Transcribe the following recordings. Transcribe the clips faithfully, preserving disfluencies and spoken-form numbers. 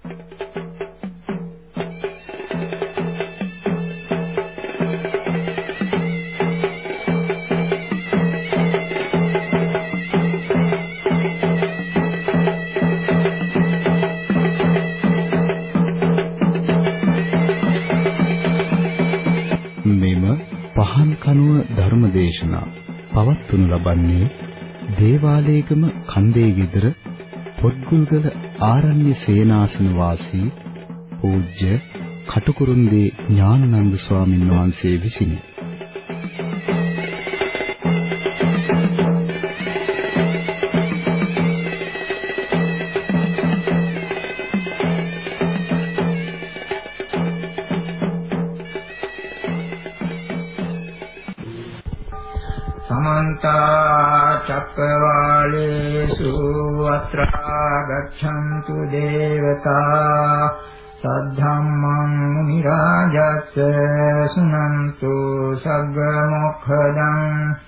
ධර්මදේශනා පවත්වනු ලබන්නේ දේවාලේගම කන්දේ ගෙදර පොත්ගුල්ගල ආරණ්‍ය සේනාසන වාසී පූජ්‍ය කටුකුරුන්දී ඥානানন্দ ස්වාමීන් වහන්සේ විසිනි. චක්කවාලේසු අත්‍රා ගච්ඡන්තු දේවතා සද්ධම්මං මුනි රාජස්ස සුනන්තු සග්ග මොක්ඛදං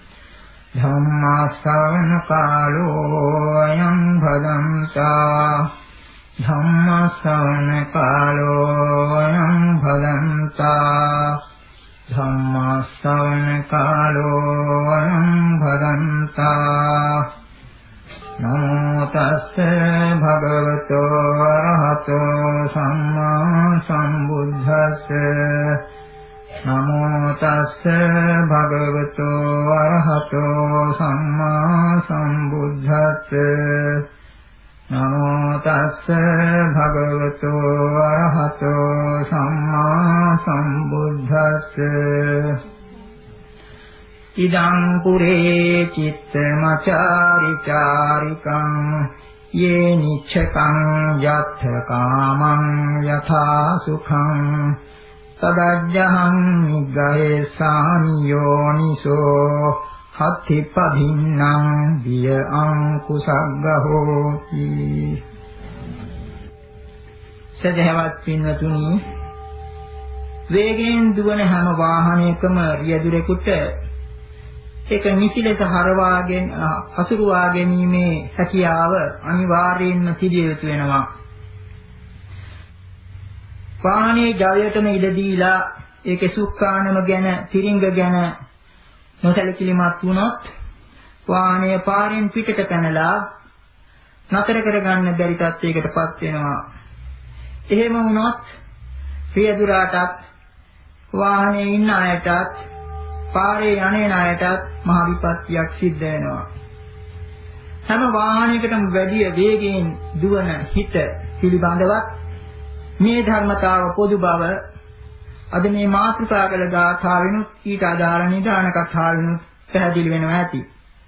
ධම්මාස්සවන කාලෝ අයං භදන්තා ධම්මාස්සවන කාලෝ අයං භදන්තා ධම්මාස්සවන කාලෝ අයං භදන්තා නමෝ තස්ස භගවතෝ අරහතෝ සම්මා සම්බුද්දස්ස නමෝ තස්ස භගවතෝ අරහතෝ සම්මා සම්බුද්දස්ස නමෝ තස්ස භගවතෝ අරහතෝ සම්මා සම්බුද්දස්ස ඉදං පුරේ චිත්තමචාරිචාරිකං යේ නිච්ඡකං යත්ථ කාමං යථා සුඛං තදජ්ජහං නිග්ගහේසානි යෝනිසෝ හත්තිපදින්නම් විය අංකුසග්ගහෝති. සදහවත් පින්වතුනි, වේගයෙන් දුවන හැම වාහනයකම රියදුරෙකුට ඒක නිසි ලෙස හරවාගෙන අසුරුවා ගැනීමේ හැකියාව අනිවාර්යයෙන්ම තිබිය යුතු වෙනවා. වාහනේ ජවයටම ඉඩ දීලා ඒකේ සුක්කානම ගැන, තිරිංග ගැන නොසැලකිලිමත් වුණොත් වාහනය පාරෙන් පිටට පැනලා නතර කරගන්න බැරි තත්යකටපත් වෙනවා. එහෙම වුණොත් රියදුරාටත් වාහනේ ඉන්න අයටත් පාරේ යන්නේ අයටත් මහ විපත්තියක් සිද්ධ වෙනවා. හැම වාහනයකටම වැඩි වේගයෙන් දුවන හිත පිළිබඳවත් මේ ධර්මතාව පොදු බව අද මේ මාතෘකා කළ ගාථාවෙනුත් ඊට අදාළ නිදාන කතාවෙනුත් පැහැදිලි වෙනවා ඇති.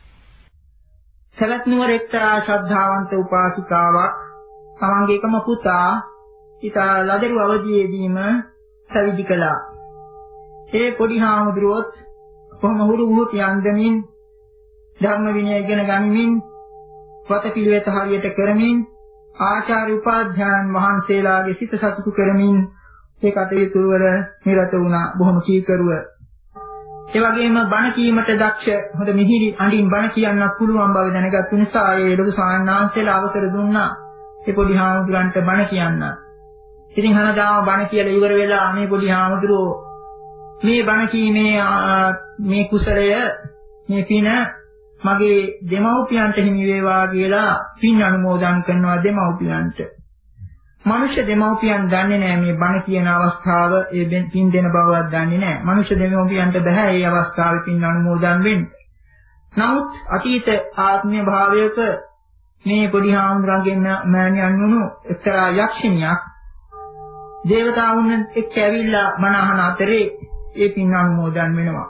සවැත් නුවර එක්තරා ශ්‍රද්ධාවන්ත උපාසිකාවක් තමන්ගේ එකම පුතා ඊට ලදරු අවදියේදීම පැවිදි කළා. ඒ පොඩි හාමුදුරුවොත් කොහොම හුරු වුණු යන්දමින් ධර්ම විනය ඉගෙන ගනිමින් වත පිළිවෙත හරියට කරමින් ආචාර්ය උපාධ්‍යායන් වහන්සේලාගේ සිත සතුටු කරමින් ඒ කටයුතු වල නිරත වුණා බොහොම කීකරුව. ඒ වගේම බණ කීමට දක්ෂ, හොඳ මිහිරි අඬින් බණ කියන්නත් පුළුවන් බව දැනගත්තු නිසා ඒ ලොකු සාන්නාංශලා අවසර දුන්නා ඒ පොඩි හාමුදුරන්ට බණ කියන්න. ඉතින් හනදාම බණ කියලා ඉවර වෙලා මේ පොඩි හාමුදුරුවෝ මේ බණ කීමේ මේ කුසලය, මේ පින මගේ දෙමව්පියන්ට හිමි වේවා කියලා පින් අනුමෝදන් කරනවා දෙමව්පියන්ට. මනුෂ්‍ය දෙමව්පියන් දන්නේ නැහැ මේ බණ කියන අවස්ථාව, ඒ පින් දෙන බවවත් දන්නේ නැහැ. මනුෂ්‍ය දෙමව්පියන්ට බෑ මේ අවස්ථාවේ පින් අනුමෝදන් වෙන්න. නමුත් අතීත ආත්මීය භාවයක මේ පොඩි හාමුදුරන්ගෙන් මෑණියන් වුණු එක්තරා යක්ෂණියක් දේවතාවුන් එක්ක ඇවිල්ලා බණ අහන අතරේ ඒ පින් අනුමෝදන් වෙනවා.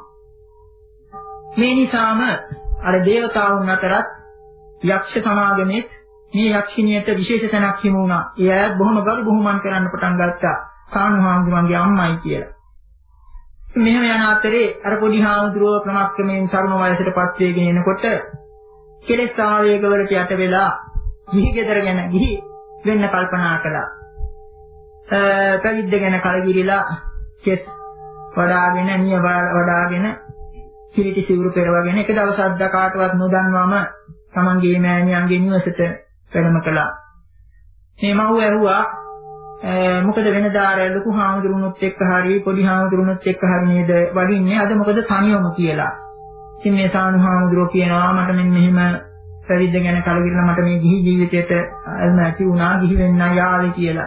මේ නිසාම අර දේවතාවුන් අතරත් යක්ෂ සමාගමේ මේ යක්ෂණියට විශේෂ තැනක් හිමි වුණා. ඒ අය බොහොම ගරු බුහුමන් කරන්න පටන් ගත්තා. සානුහාමුදුරන්ගේ අම්මයි කියලා. මෙහෙම යන අතරේ අර පොඩි හාමුදුරුවෝ ක්‍රමක්‍රමයෙන් තරුණ වයසටපත් වෙගෙන එනකොට කෙලෙස් ආවේග වලට යට වෙලා ගිහි ගෙදර ගැන ගිහි වෙන්න කල්පනා කළා. පැවිද්ද ගැන කලකිරිලා කෙස් වඩාගෙන නිය වඩාගෙන කිලිටි සිවුරු පෙරවගෙන එක දවසක් දකාටවත් නොදන්වම තමන්ගේ මෑණියන්ගේ නිවසට වැඩම කළා. මේ මව් ඇහුවා මොකද වෙනදා අර ලොකු හාමුදුරුවොත් එක්ක හරි පොඩි හාමුදුරුවොත් එක්ක හරි නේද වඩින්නේ. අද මොකද තනියම කියලා. ඉතින් මේ සානු හාමුදුරුවෝ කියනවා මට මෙන්න මෙහෙම පැවිද්ද ගැන කලකිරලා මට මේ ගිහි ජීවිතයට අල්ම ඇති වුණා ගිහි වෙන්න යාවේ කියලා.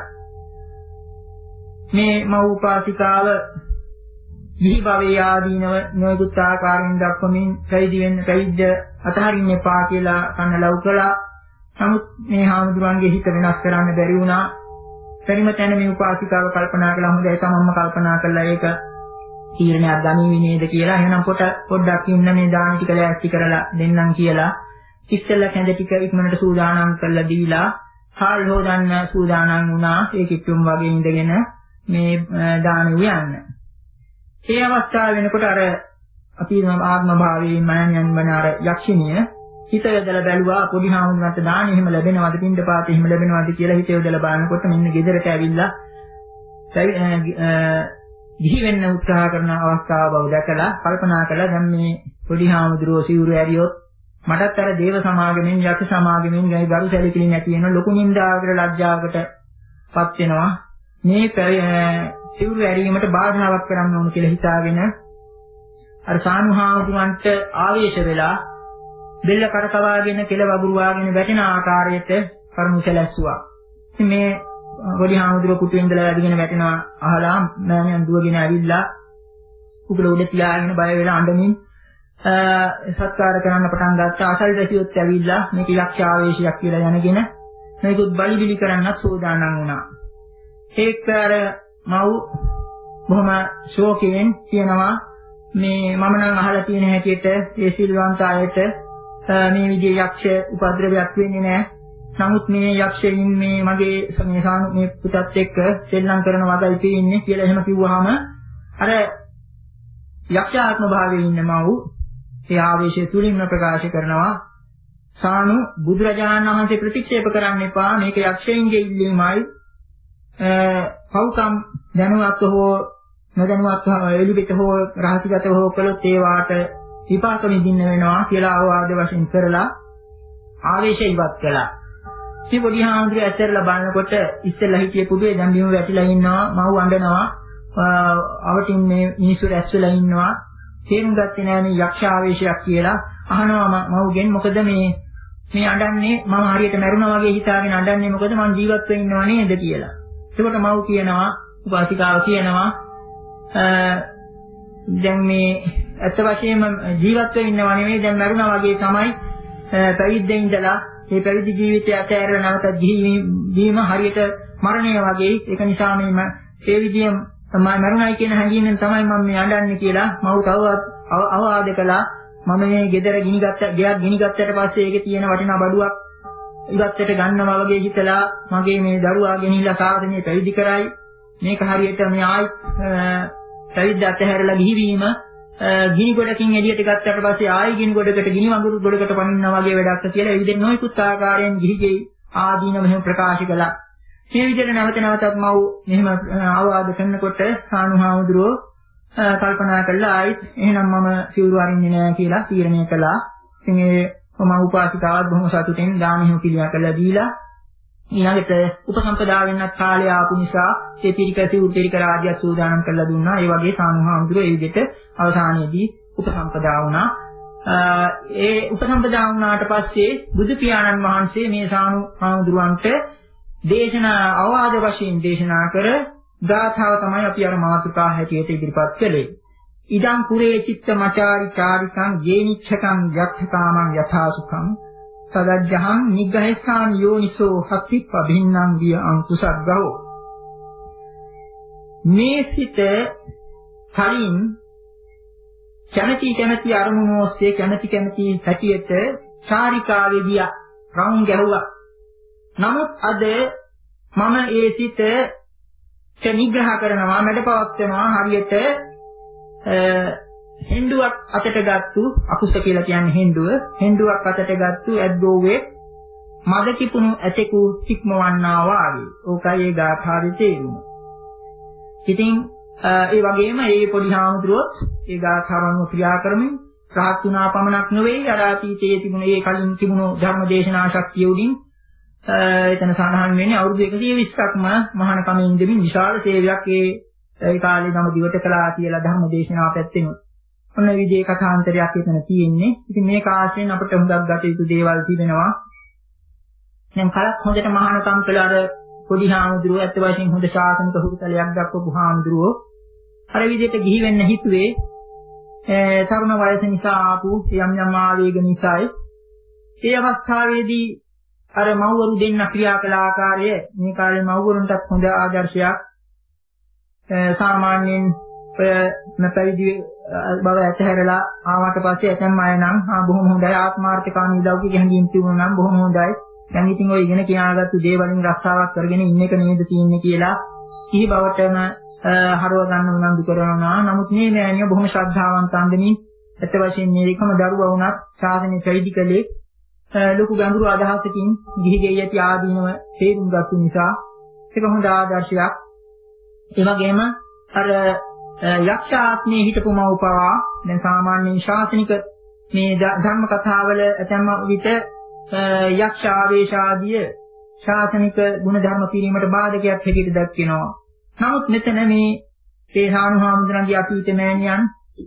මේ මව් උපාසිකාව ගිහි භවයේ ආදීනව නොයෙකුත් ආකාරයෙන් දක්වමින් පැවිදි වෙන්න පැවිද්ද අතහරින්න එපා කියලා කන්න ලව් කළා. නමුත් මේ හාමුදුරුවන්ගේ හිත වෙනස් කරන්න බැරි වුණා. පරිම තැන මේ උපාසිකාව කල්පනා කළා හොඳයි තමන්ම කල්පනා කළා ඒක තීරණයක් ගනිවි නේද කියලා. එහෙනම් පොට පොඩ්ඩක් ඉන්න මේ දාන ටික ලෑස්ති කරලා දෙන්නම් කියලා ඉස්සෙල්ලා කැඳ ටික ඉක්මනට සූදානම් කරලා දීලා හාල් හොදන්න සූදානම් වුණා. ඒ කිට්ටුම් වගේ ඉඳගෙන මේ දාන උයන්න. ඒ අවස්ථාව වෙනකොට අර අපි ආත්ම භාවයෙන් මයන්යන් වන අර යක්ෂණිය හිත යොදලා බැලුවා පොඩි හාමුදුරන්ට දාන එහෙම ලැබෙනවද පින්ඩපාත එහෙම ලැබෙනවද කියලා හිත යොදලා බලනකොට මෙන්න ගෙදරට ඇවිල්ලා ගිහි වෙන්න උත්සාහ කරන අවස්ථාව බව දැකලා කල්පනා කළා දැන් මේ පොඩි හාමුදුරුවෝ සිවුරු ඇරියොත් මටත් අර දේව සමාගමෙන් යක්ෂ සමාගමෙන් ගයි ගරු සැලකිලි නැති වෙන ලොකු නින්දාවකට ලැජ්ජාවකටපත් වෙනවා. මේ සිවුරු ඇරීමට බාධාවක් කරන්න ඕන කියලා හිතාගෙන අර සානු හාමුදුරන්ට ආවේශ වෙලා බෙල්ල කරකවාගෙන කෙල වගුරුවාගෙන වැටෙන ආකාරයට කරුණු සැලැස්සුවා. ඉතින් මේ පොඩි හාමුදුරුවෝ කුටි ඉඳලා වැඩිගෙන වැටෙනවා අහලා මෑණියන් දුවගෙන ඇවිල්ලා උගල උඩ තියාගෙන බය වෙලා අඬමින් සත්කාර කරන්න පටන් ගත්තා. අසල් රැසියොත් ඇවිල්ලා මේක යක්ෂ ආවේශයක් කියලා යනගෙන මේකුත් බලි බිලි කරන්නත් සූදානම් වුණා. ඒක අර මව් බොහොම ශෝකයෙන් කියනවා මේ මම නම් අහලා තියෙන හැටියට ඒ සිල්වන්ත අයට මේ විදිහේ යක්ෂ උපද්‍රවයක් වෙන්නේ නැහැ. නමුත් මේ යක්ෂයින් මේ මගේ මේ සානු මේ පුතත් එක්ක සෙල්ලම් කරන වගයි තියෙන්නේ කියලා එහෙම කිව්වහම අර යක්ෂාත්ම භාවයේ ඉන්න මව් ඒ ආවේශය තුලින්ම ප්‍රකාශ කරනවා සානු බුදුරජාණන් වහන්සේ ප්‍රතික්ෂේප කරන්න එපා මේක යක්ෂයින්ගේ ඉල්ලීමයි පව්කම් දැනුවත්ව හෝ නොදැනුවත්ව එළිබිට හෝ රහසිගතව හෝ කළොත් ඒ වාට විපාක විඳින්න වෙනවා කියලා අවවාද වශයෙන් කරලා ආවේශය ඉවත් කළා. ඉතින් පොඩි හාමුදුරුවෝ ඇතරලා බලනකොට ඉස්සෙල්ලා හිටිය පුදුවේ දැන් බිම වැටිලා ඉන්නවා මව් අඬනවා අවටින් මේ මිනිස්සු රැස් වෙලා ඉන්නවා තේරුම් ගත්තේ නෑ මේ යක්ෂ ආවේශයක් කියලා අහනවා මව්ගෙන් මොකද මේ මේ අඬන්නේ මම හරියට මැරුණා වගේ හිතාගෙන අඬන්නේ මොකද මං ජීවත් වෙ ඉන්නව නේද කියලා. එතකොට මව් කියනවා උපාසිකාව කියනවා දැන් මේ ඇත්ත වශයෙන්ම ජීවත් වෙ ඉන්නව නෙවෙයි දැන් මැරුණා වගේ තමයි පැවිද්දෙන් ඉඳලා මේ පැවිදි ජීවිතය අතහැරලා නැවත ගිහි වීම හරියට මරණය වගේ. ඒක නිසා මේ ඒ විදිහම මම මරුණයි කියන හැඟීමෙන් තමයි මම මේ අඬන්නේ කියලා මව් තවවත් අවවාද කළා. මම මේ ගෙදර ගිනි ගත්ත ගෙයක් ගිනි ගත්තට පස්සේ ඒකේ තියෙන වටිනා බඩුවක් ඉවත්තට ගන්නවා වගේ හිතලා මගේ මේ දරුවා ගෙනිහිලා සාධනේ පැවිදි කරයි. මේක හරියට මේ ආයි පැවිද්ද අතහැරලා ගිහි වීම ගිනි ගොඩකින් එළියට ගත්තට පස්සේ ආයි ගිනි ගොඩකට ගිනි වඟුරු ගොඩකට පනින්නා වගේ වැඩක් කියලා ඒ විදිහට නොයෙකුත් ආකාරයෙන් ගිහිගේ ආදීන මෙහෙම ප්‍රකාශ කළා. මේ විදිහට නැවත නැවතත් මව් මෙහෙම අවවාද කරනකොට සානුහාමුදුරුවෝ කල්පනා කළා ආයිත් එහෙනම් මම සිවුරු අරින්නේ නැහැ කියලා තීරණය කළා. ඉතින් ඒ මම උපාසිකාවත් බොහොම සතුටින් දානෙහි පිළියා කළා දීලා ඊළඟට උපසම්පදා වෙන්නත් කාලය ආපු නිසා ඒ පිරික සිවුරු පිරික රාජ්‍යය සූදානම් කරලා දුන්නා. ඒ වගේ සානුහාමුදුරුවෝ ඒ විදිහට අවසානයේදී උපසම්පදා වුණා. ඒ උපසම්පදා වුණාට පස්සේ බුදු පියාණන් වහන්සේ මේ සානුහාමුදුරුවන්ට දේශනා අවවාද වශයෙන් දේශනා කර ගාථාව තමයි අපි අර මාතෘකා හැටියට ඉදිරිපත් කළේ. ඉදං පුරේ චිත්ත මචාරි චාරිකං යේනිච්ඡකං යක්ඛකාමං යථාසුඛං සදජ්ජහං නිග්ගහෙස්සාන් යෝනිසෝ හත්තිප්ප භින්නම් විය අංකුසග්ගෝ. මේ සිත කලින් කැමැති කැමැති අරමුණු ඔස්සේ කැමැති කැමැති හැටියට චාරිකාවේ ගියා රවුම් ගැහුවා. නමුත් අද මම ඒ සිත නිග්‍රහ කරනවා මැඩපවත්වනවා හරියට හෙන්ඩුවක් අතට ගත්තු අකුස කියලා කියන්නේ හෙන්ඩුව හෙන්ඩුවක් අතට ගත්තු ඇද්දෝවේ මද කිපුණු ඇතෙකු සික්මවන්නා වාගේ. ඕකයි ඒ ගාථාවේ තේරුම. ඉතින් ඒ වගේම මේ පොඩි හාමුදුරුවොත් ඒ ගාථාවන්ව ක්‍රියා කරමින් රහත් වුණා පමණක් නෙවෙයි අර අතීතයේ තිබුණ ඒ කලින් තිබුණු ධර්ම දේශනා ශක්තිය උඩින් එතන සඳහන් වෙන්නේ අවුරුදු එකසිය විස්සක්ම මහානකම ඉඳමින් විශාල සේවයක් ඒ ඒ කාලේ නම දිවට කළා කියලා ධර්ම දේශනාව පැත්තෙන් ඔන්න විදිහේ කථාන්තරයක් එතන තියෙන්නේ. ඉතින් මේ කාශ්‍යයෙන් අපිට හුඟක් ගත යුතු දේවල් තිබෙනවා. දැන් කලක් හොඳට මහානකම් කළ අර පොඩි හාමුදුරුවෝ ඇත්ත වශයෙන්ම හොඳ ශාසනික හුරුතලයක් දක්වපු හාමුදුරුවෝ අර විදිහට ගිහි වෙන්න හිතුවේ තරුණ වයස නිසා ආපු යම් යම් ආවේග නිසායි. ඒ අවස්ථාවේදී අර මව්වරු දෙන්න ක්‍රියා කළ ආකාරය මේ කාලේ මව්වරුන්ටත් හොඳ ආදර්ශයක්. සාමාන්‍යයෙන් පැවිදි බව ඇතහැරලා ආවට පස්සේ ඇතැම් අය නම් බොහොම හොඳයි ආත්මාර්ථකාමී උදව්ක හැංගීම් තිබුණා නම් බොහොම හොඳයි. දැන් ඉතින් ඔය ඉගෙන කියාගත්තු දේවලින් රස්සාවක් කරගෙන ඉන්න එක නේද තියෙන්නේ කියලා කිහි බවටම හරව ගන්න උනන්දු කරනවා. නමුත් මේ මෑණියෝ බොහොම ශ්‍රද්ධාවන්ත අන්දමින් ඇත්ත වශයෙන්ම මේ එකම දරුවා වුණත් ශාසනය පැවිදි කළේ ලොකු ගැඹුරු අදහසකින් ගිහි ගෙයි ඇති ආදීනව තේරුම් ගත්තු නිසා ඒක හොඳ ආදර්ශයක්. ඒ වගේම අර යක්ෂාත්මේ හිටපු මව්පවා දැන් සාමාන්‍යයෙන් ශාසනික මේ ධර්ම කතාවල ඇතැම් විට යක්ෂ ආවේශාදිය ශාසනික ගුණ ධර්ම පිරීමට බාධකයක් හැටියට දක්වනවා. නමුත් මෙතන මේ ඒ සානුහාමුදුරන්ගේ අතීත මෑණියන්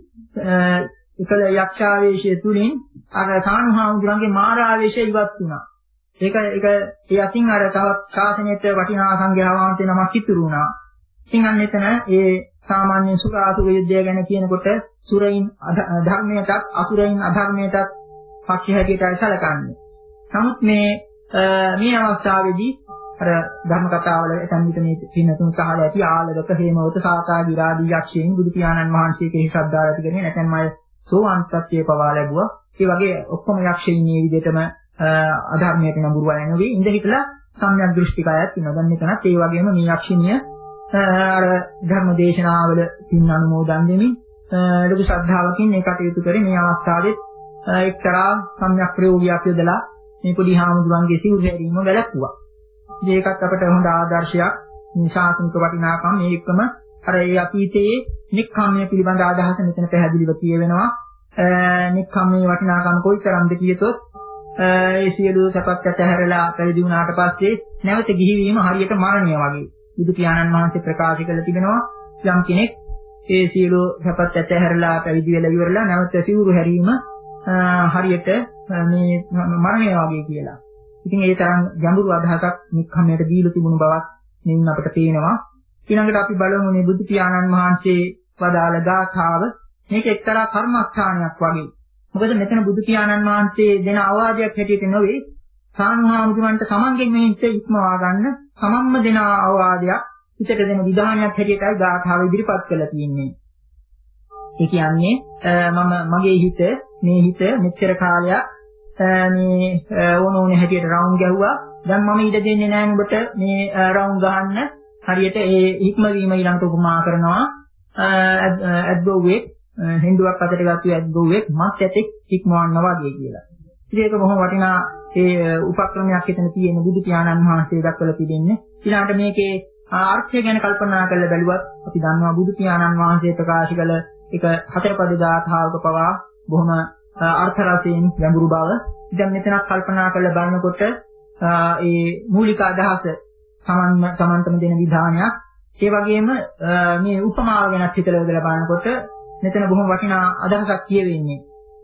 එකල යක්ෂ ආවේශය තුලින් අර සානුහාමුදුරන්ගේ මාර ආවේශය ඉවත් වුණා. ඒක ඒක ඒ අතින් අර තවත් ශාසනයට වටිනා සංඝයා වහන්සේ නමක් ඉතුරු වුණා. ඉතින් අන්න එතන ඒ සාමාන්‍ය සුරාසුර යුද්ධය ගැන කියනකොට සුරයින් ධර්මයටත් අසුරයින් අධර්මයටත් පක්ෂ හැටියටයි සැලකන්නේ. නමුත් මේ මේ අවස්ථාවේදී අර ධර්ම කතාවල එතන විතර මේ පින්නතුන් සහල ඇති ආලවක හේමවත සාකාගී රාදී යක්ෂයන් බුදු පියාණන් වහන්සේ කෙරෙහි ශ්‍රද්ධාව ඇති කරගෙන නැත්නම් අය සෝවාන් සත්‍යය පවා ලැබුවා. ඒ වගේ ඔක්කොම යක්ෂයින් මේ විදිහටම අධර්මයට නඹුරු අය නෙවෙයි ඉඳ හිටලා සම්‍යක් දෘෂ්ටිකයත් ඉන්නවා. දැන් මෙතනත් ඒ වගේම මේ යක්ෂිනිය අර ධර්ම දේශනාවල තින් අනුමෝදන් දෙමින් ලොකු ශ්‍රද්ධාවකින් මේ කටයුතු කරේ. මේ අවස්ථාවේ එක්තරා සම්‍යක් ප්‍රයෝගයක් යොදලා මේ පොඩි හාමුදුරන්ගේ සිවුර හැරීම වැළැක්වුවා. මේකත් අපට හොඳ ආදර්ශයක්. මේ ශාසනික වටිනාකම් මේ එකම අර ඒ අතීතයේ නික්ඛම්මයේ පිළිබඳ අදහස මෙතන පැහැදිලිව කියවෙනවා. නික්ඛම්මයේ වටිනාකම් කොයිතරම්ද කියතොත් ඒ සියලු සපත් ඇතහැරලා පැවිදි වුණාට පස්සේ නැවත ගිහිවීම හරියට මරණය වගේ. බුදු පියාණන් වහන්සේ ප්‍රකාශ කළ තිබෙනවා යම් කෙනෙක් ඒ සියලු සපත් ඇතහැරලා පැවිදි වෙලා ඉවරලා නැවත සිවුරු හැරීම හරියට මේ මරණය වගේ කියලා. ඉතින් ඒ තරම් ගැඹුරු අදහසක් නික්ඛම්මයට දීලා තිබුණු බවක් මෙන්න අපිට පේනවා. ඊළඟට අපි බලමු මේ බුදු පියාණන් වහන්සේ වදාළ ගාථාව. මේක එක්තරා කර්මස්ථානයක් වගේ. මොකද මෙතන බුදු පියාණන් වහන්සේ දෙන අවවාදයක් හැටියට නෙවෙයි සානුහාමුදුරන්ට සමන්ගෙන් මේ හිත ඉක්මවා ගන්න සමම්ම දෙන අවවාදයක් හිතට දෙන විධානයක් හැටියටයි ගාථාව ඉදිරිපත් කරලා තියෙන්නේ. ඒ කියන්නේ මම මගේ හිත මේ හිත මෙච්චර කාලයක් මේ ඕන ඕන හැටියට රවුම් ගැහුවා. දැන් මම ඉඩ දෙන්නේ නැහැ නුඹට මේ රවුම් ගහන්න. හරියට ඒ හික්මවීම ඊළඟට උපමා කරනවා. ඇද්දෝවේ හින්දුවක් අතට ගත්තු ඇද්දෝවේ මත් ඇතෙක් හික්මවන්න වගේ කියලා. ඉතින් ඒක බොහොම වටිනා ඒ උපක්‍රමයක් එතන තියෙන බුදු පියාණන් වහන්සේ දක්වලා තිබෙන්නේ. ඊළඟට මේකේ අර්ථය ගැන කල්පනා කරලා බැලුවත් අපි දන්නවා බුදු පියාණන් වහන්සේ ප්‍රකාශ කළ එක හතරපද ගාථාවක පවා බොහොම අර්ථ රසයෙන් ගැඹුරු බව. දැන් මෙතනත් කල්පනා කරලා බලනකොට ඒ මූලික අදහස සමන් සමන්තම දෙන විධානයක්. ඒ වගේම මේ උපමාව ගැන හිතලා බලලා බලනකොට මෙතන බොහොම වටිනා අදහසක් කියවෙන්නේ.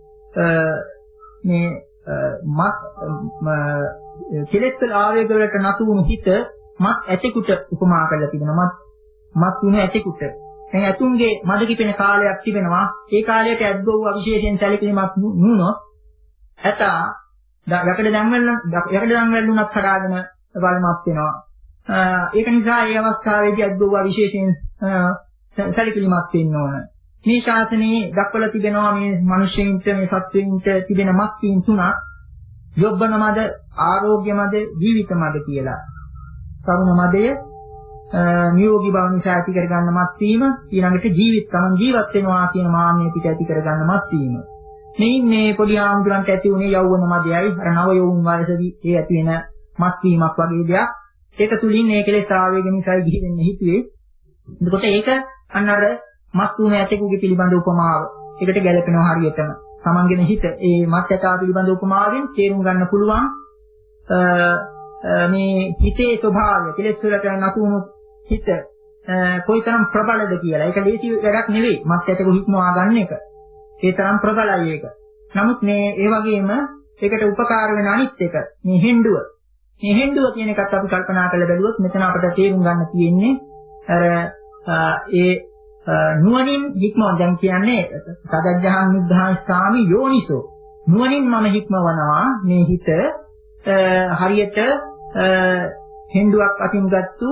මේ මත් කෙලෙස් වල ආවේග වලට නතු වුණු හිත මත් ඇතෙකුට උපමා කරලා තිබෙනවා. මත් මත් වුණ ඇතෙකුට. දැන් ඇතුන්ගේ මද කිපෙන කාලයක් තිබෙනවා. ඒ කාලයට ඇද්දෝව විශේෂයෙන් සැලකීමක් නුනොත් ඇතා යකඩ දැන්වල යකඩ දැන්වල උනත් කඩාගෙන වල්මත් වෙනවා. ඒක නිසා මේ අවස්ථාවේදී ඇද්දෝව විශේෂයෙන් සැලකීමක් වෙන්න ඕන. මේ ශාසනයේ දක්වලා තිබෙනවා මේ මිනිස්සුන්ට මේ සත්වයින්ට තිබෙන මත් වීම තුනක් යොබ්බන මද, ආරෝග්‍ය මද, ජීවිත මද කියලා. කරුණ මදය නියෝගී බව නිසා ඇති කරගන්න මත් වීම, ඊළඟට ජීවිත තමන් ජීවත් වෙනවා කියන මාන්නය පිට ඇති කරගන්න මත් වීම. මෙයින් මේ පොඩි ආම්දුරන්ට ඇති උනේ යෞවන මදයයි අර නව යෝන් වයසදී ඒ ඇති වෙන මත් වීමක් වගේ දෙයක්. ඒක තුලින් මේ කෙලෙස් ආවේග නිසා ගිහි වෙන්න හිතුවේ. එතකොට ඒක අන්න අර මත් වුණ ඇතෙකුගේ පිළිබඳ උපමාව. ඒකට ගැලපෙනවා හරියටම. තමන්ගෙන හිත ඒ මත් ඇතා පිළිබඳ උපමාවෙන් තේරුම් ගන්න පුළුවන් මේ හිතේ ස්වභාවය කෙලෙස් වලට නතුණු හිත කොයිතරම් ප්‍රබලද කියලා. ඒක ලේසි වැඩක් නෙවෙයි. මත් ඇටක හික්මවා ගන්න එක. ඒ තරම් ප්‍රබලයි ඒක. නමුත් මේ ඒ වගේම ඒකට උපකාර වෙන අනිත් එක මේ හෙන්ඩුව. මේ හෙන්ඩුව කියන එකත් අපි කල්පනා කරලා බැලුවොත් මෙතන අපිට තේරුම් ගන්න තියෙන්නේ අර ඒ නුවණින් හික්මව දැන් කියන්නේ සදජ්ජහං නිද්ධාස්ථාමි යෝනිසෝ. නුවණින් මම හික්මවනවා මේ හිත හරියට හෙන්ඩුවක් අතින් ගත්තු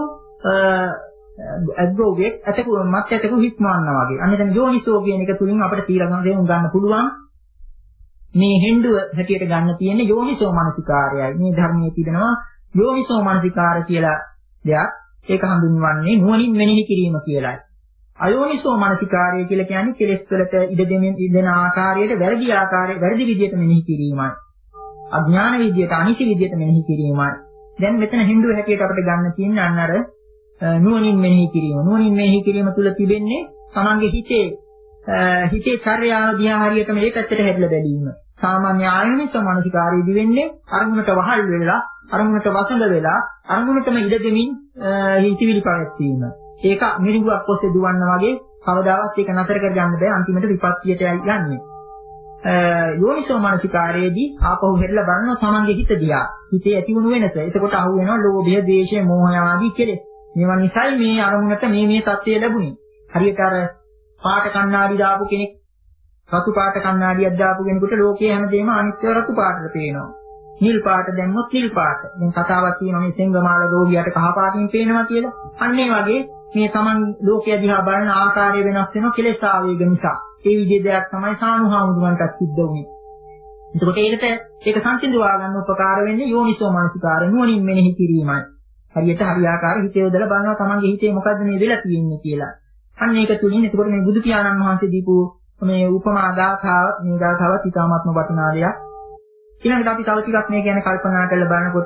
අද්භෝගයක් ඇතකු මත් ඇතකු හික්මවනවා වගේ. අන්න දැන් යෝනිසෝ කියන එක තුලින් අපිට තීරණ දෙන්න ගන්න පුළුවන්. මේ හෙන්ඩුව හැටියට ගන්න තියෙන්නේ යෝනිසෝ මනසිකාරයයි. මේ ධර්මයේ තිබෙනවා යෝනිසෝ මනසිකාර කියලා දෙයක්. ඒක හඳුන්වන්නේ නුවණින් මෙනෙහි කිරීම කියලායි. අයෝනිසෝ මනසිකාරය කියලා කියන්නේ කෙලෙස් වලට ඉඩ දෙමින් ඉඳන ආකාරයට වැරදි ආකාරයට වැරදි විදියට මෙනෙහි කිරීමයි. අඥාන විදියට අනිසි විදියට මෙනෙහි කිරීමයි. දැන් මෙතන හෙන්ඩුව හැටියට අපිට ගන්න තියෙන්නේ අන්න අර නුවණින් මෙනෙහි කිරීම. නුවණින් මෙනෙහි කිරීම තුල තිබෙන්නේ තමන්ගේ හිතේ හිතේ චර්යාව දිහා හරියටම මේ පැත්තට හැදලා බැලීම. සාමාන්‍ය ආයෝනිසෝ මනසිකාරයේදී වෙන්නේ අරමුණට වහල් වෙලා අරමුණට වසඟ වෙලා අරමුණටම ඉඩ දෙමින් හිතවිලි පැවැත්වීම. ඒක මිරිඟුවක් ඔස්සේ දුවන්න වගේ කවදාවත් ඒක නතර කර ගන්න බෑ. අන්තිමට විපත්තියට යන්නේ. යෝනිසෝ මනසිකාරයේදී ආපහු හෙරලා බලනවා තමන්ගේ හිත දිහා. හිතේ ඇතිවුණු වෙනස. එතකොට අහු වෙනවා ලෝභය, ද්වේෂය, මෝහය ආදී කෙලෙස්. මේවා නිසායි මේ අරමුණට මේ මේ தත්ත්වය ලැබුණේ. හරියට අර පාට කණ්ණාඩි දාපු කෙනෙක් රතු පාට කණ්ණාඩියක් දාපු කෙනෙකුට ලෝකයේ හැමදේම අනිත්‍ය රතු පාටට පේනවා. නිල් පාට දැම්මොත් නිල් පාට. දැන් කතාවක් තියෙනවා මේ සෙංගමාල රෝගියාට කහ පාටින් පේනවා කියලා. අන්න ඒ වගේ මේ Taman ලෝකය දිහා බලන ආකාරය වෙනස් වෙනවා කෙලෙස් ආවේග නිසා. ඒ විදිහේ දෙයක් තමයි සානුහාමුදුරන්ට සිද්ධ වුනේ. එතකොට ඒකට ඒක සංසිඳවා ගන්න උපකාර වෙන්නේ යෝනිසෝ මනසිකාරය නුවණින් මෙනෙහි කිරීමයි. හරියට හරියාකාර හිතේ යොදලා බලනවා Tamanගේ හිතේ මොකද්ද මේ වෙලා තියෙන්නේ කියලා. අන්න ඒක තුලින් එතකොට මේ බුදු පියාණන් වහන්සේ දීපු මේ උපමා ගාථාව මේ ගාථාවත් ඉතාමත්ම වටිනා දෙයක්. ඊළඟට අපි තව ටිකක් මේ ගැන කල්පනා කරලා බලනකොට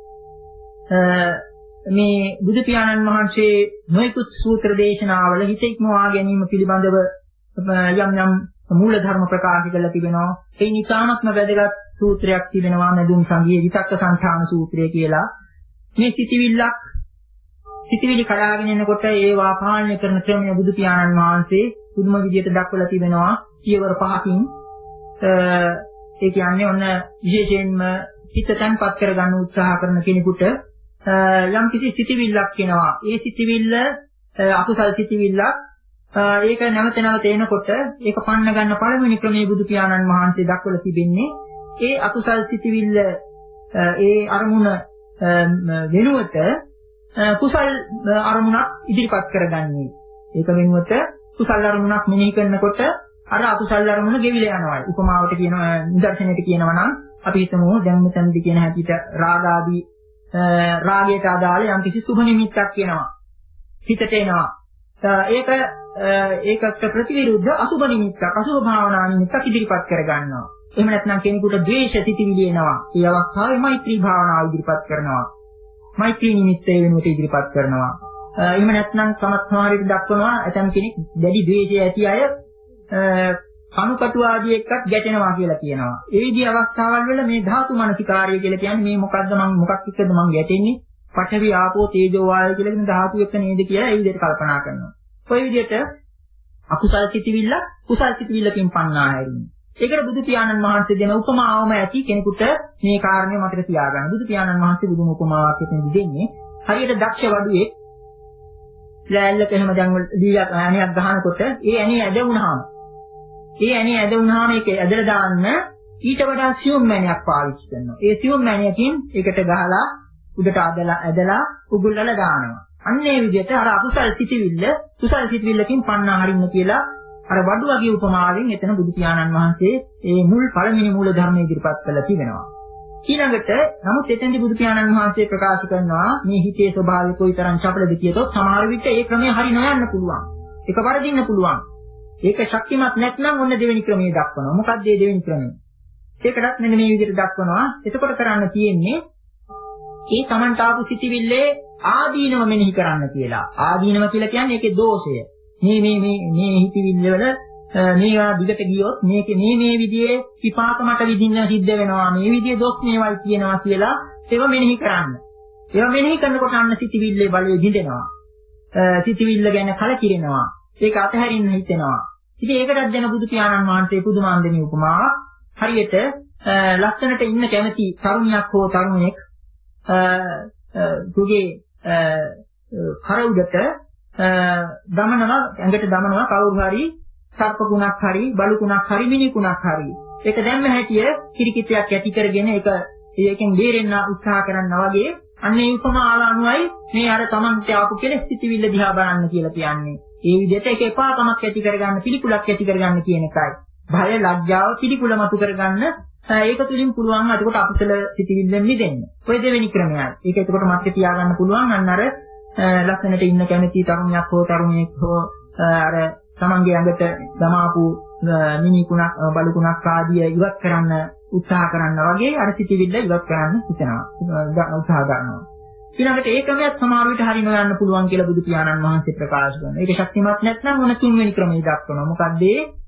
මේ බුදු පියාණන් වහන්සේ නොයෙකුත් සූත්‍ර දේශනාවල හිත ඉක්මවා ගැනීම පිළිබඳව යම් යම් මූල ධර්ම ප්‍රකාශ කරලා තිබෙනවා. ඒ නිසාමත්ම වැදගත් සූත්‍රයක් තිබෙනවා මෙදුම් සංගයේ විතක්ක සංඛාන සූත්‍රය කියලා. මේ සිටිවිල්ලක් සිටිවිලි කඩාගෙන එනකොට ඒවා පාලනය කරන ක්‍රමය බුදු පියාණන් වහන්සේ පුදුම විදියට දක්වලා තිබෙනවා. පියවර පහකින් ඒ කියන්නේ ඔන්න විශේෂයෙන්ම හිත තැන්පත් කරගන්න උත්සාහ කරන කෙනෙකුට යම් කිසි සිටිවිල්ලක් එනවා. ඒ සිටිවිල්ල අකුසල් සිටිවිල්ලක්. ඒක නැවත නැවත එනකොට ඒක පන්න ගන්න පළවෙනි ක්‍රමයේ බුදු පියාණන් වහන්සේ දක්වලා තිබෙන්නේ ඒ අකුසල් සිටිවිල්ල ඒ අරමුණ වෙනුවට කුසල් අරමුණක් ඉදිරිපත් කරගන්නේ. ඒක වෙනුවට කුසල් අරමුණක් මෙනෙහි කරනකොට අර අකුසල් අරමුණ ගෙවිලා යනවා. උපමාවට කියන නිදර්ශනයට කියනවා නම් අපි හිතමු දැන් මෙතනදී කියන හැටියට රාග ආදී රාගයට අදාළ යම් කිසි සුභ නිමිත්තක් කියනවා. හිතට එනවා. ඒක ඒකට ප්‍රතිවිරුද්ධ අසුභ නිමිත්තක්, අසුභ භාවනා නිමිත්තක් ඉදිරිපත් කරගන්නවා. එහෙම නැත්නම් කෙනෙකුට ද්වේෂ සිතිවිලි එනවා. ඒ අවස්ථාවේ මෛත්‍රී භාවනාව ඉදිරිපත් කරනවා. මෛත්‍රී නිමිත්තේ වෙනුවට ඉදිරිපත් කරනවා. එහෙම නැත්නම් සමස්තමාරිට දක්වනවා ඇතම් කෙනෙක් දැඩි ද්වේෂය ඇති අය කණුකටු ආදී එක්කත් ගැටෙනවා කියලා කියනවා. ඒ විදිහේ අවස්ථාවල් වල මේ ධාතු මනසිකාර්යය කියලා කියන්නේ මේ මොකද්ද මම මොකක් එක්කද මම ගැටෙන්නේ? පඨවි ආපෝ තේජෝ වායෝ කියලා කියන ධාතු එක්ක නේද කියලා ඒ විදිහට කල්පනා කරනවා. ඔය විදිහට අකුසල් සිතිවිල්ල කුසල් සිතිවිල්ලකින් පන්නා හැරින්නේ. ඒකට බුදු පියාණන් වහන්සේ දෙන උපමාවම ඇති කෙනෙකුට මේ කාරණේ මතක තියාගන්න. බුදු පියාණන් වහන්සේ බුදුම උපමාවක් එතනදි දෙන්නේ හරියට දක්ෂ වඩුවේ ලෑල්ලක එහෙම දැන් දීලා ඇණයක් ගහනකොට ඒ ඇණේ ඇද වුණාම ඒ ඇණේ ඇද වුණාම ඒක ඇදලා දාන්න ඊට වඩා සියුම් මැණයක් පාවිච්චි කරනවා. ඒ සියුම් මැණයකින් ඒකට ගහලා උඩට අදලා ඇදලා උගුල්වල දානවා. අන්න ඒ විදිහට අර අකුසල් සිතිවිල්ල කුසල් සිතිවිල්ලකින් පන්නා හරින්න කියලා අර වඩු වගේ උපමාවෙන් එතන බුදු පියාණන් වහන්සේ ඒ මුල් පළවෙනි මූල ධර්ම ඉදිරිපත් කළා තිබෙනවා. ඊළඟට නමුත් එතෙන්දී බුදු පියාණන් වහන්සේ ප්‍රකාශ කරනවා මේ හිතේ ස්වභාවය කොයිතරම් චපලද කියතොත් සමහර විට ඒ ක්‍රමය හරි නොයන්න පුළුවන්. ඒක වරදින්න පුළුවන්. ඒක ශක්තිමත් නැත්නම් ඔන්න දෙවෙනි ක්‍රමයේ දක්වනවා. මොකක්ද මේ දෙවෙනි ක්‍රමය? ඒකටත් මෙන්න මේ විදිහට දක්වනවා. එතකොට කරන්න තියෙන්නේ ඒ Tamanට ආපු සිතිවිල්ලේ ආදීනව මෙනෙහි කරන්න කියලා. ආදීනව කියලා කියන්නේ ඒකේ දෝෂය. මේ මේ මේ මේ හිතවිල්ල වල මේවා දිගට ගියොත් මේක මේ මේ විදිහේ විපාක මට විඳින්න සිද්ධ වෙනවා. මේ විදිහේ දොස් මේවයි කියනවා කියලා ඒව මෙනෙහි කරන්න. ඒවා මෙනෙහි කරනකොට අන්න සිතිවිල්ලේ බලය දිඳෙනවා. සිතිවිල්ල ගැන කලකිරෙනවා. ඒක අතහැරින්න හිතෙනවා. ඉතින් ඒකටත් දෙන බුදු පියාණන් වහන්සේ පුදුමාන්දමේ උපමාවක් හරියට ලස්සනට ඉන්න කැමති තරුණියක් හෝ තරුණයෙක් දුගේ කර උඩට දමනවා ඇඟට දමනවා කවුරු හරි සර්ප කුණක් හරි බලු කුණක් හරි මිනි කුණක් හරි ඒක දැම්ම හැටිය කිරිකිතයක් ඇති කරගෙන ඒක ඒකෙන් බේරෙන්න උත්සාහ කරනවා වගේ අන්නේ උපමාව අනුවයි මේ අර තමන්ට ආපු කෙලෙස් සිතිවිල්ල දිහා බලන්න කියලා කියන්නේ. ඒ විදිහට ඒක එපාකමක් ඇති කරගන්න පිළිකුලක් ඇති කරගන්න කියන එකයි. භය ලැජ්ජාව පිළිකුල මතු කරගන්න ඒක තුලින් පුළුවන් අදකොට අපසල සිතිවිල්ලෙන් මිදෙන්න. ඔය දෙවෙනි ක්‍රමයයි. ඒක එතකොට මතක තියාගන්න පුළුවන් අන්න අර ලක්ෂණයට ඉන්න කැමැති තරුණියක් හෝ තරුණියෙක් හෝ අර තමන්ගේ ඇඟට දමාපු මිනි කුණක් බලු කුණක් ආදිය ඉවත් කරන්න උත්සාහ කරනවා වගේ අර සිතිවිල්ල ඉවත් කරන්න හිතනවා උත්සාහ ගන්නවා. ඊළඟට ඒ ක්‍රමයක් සමහර විට හරි නොයන්න පුළුවන් කියලා බුදු පියාණන් වහන්සේ ප්‍රකාශ කරනවා. ඒක ශක්තිමත් නැත්නම් මොන තුන්වෙනි ක්‍රමය දක්වනවා. මොකද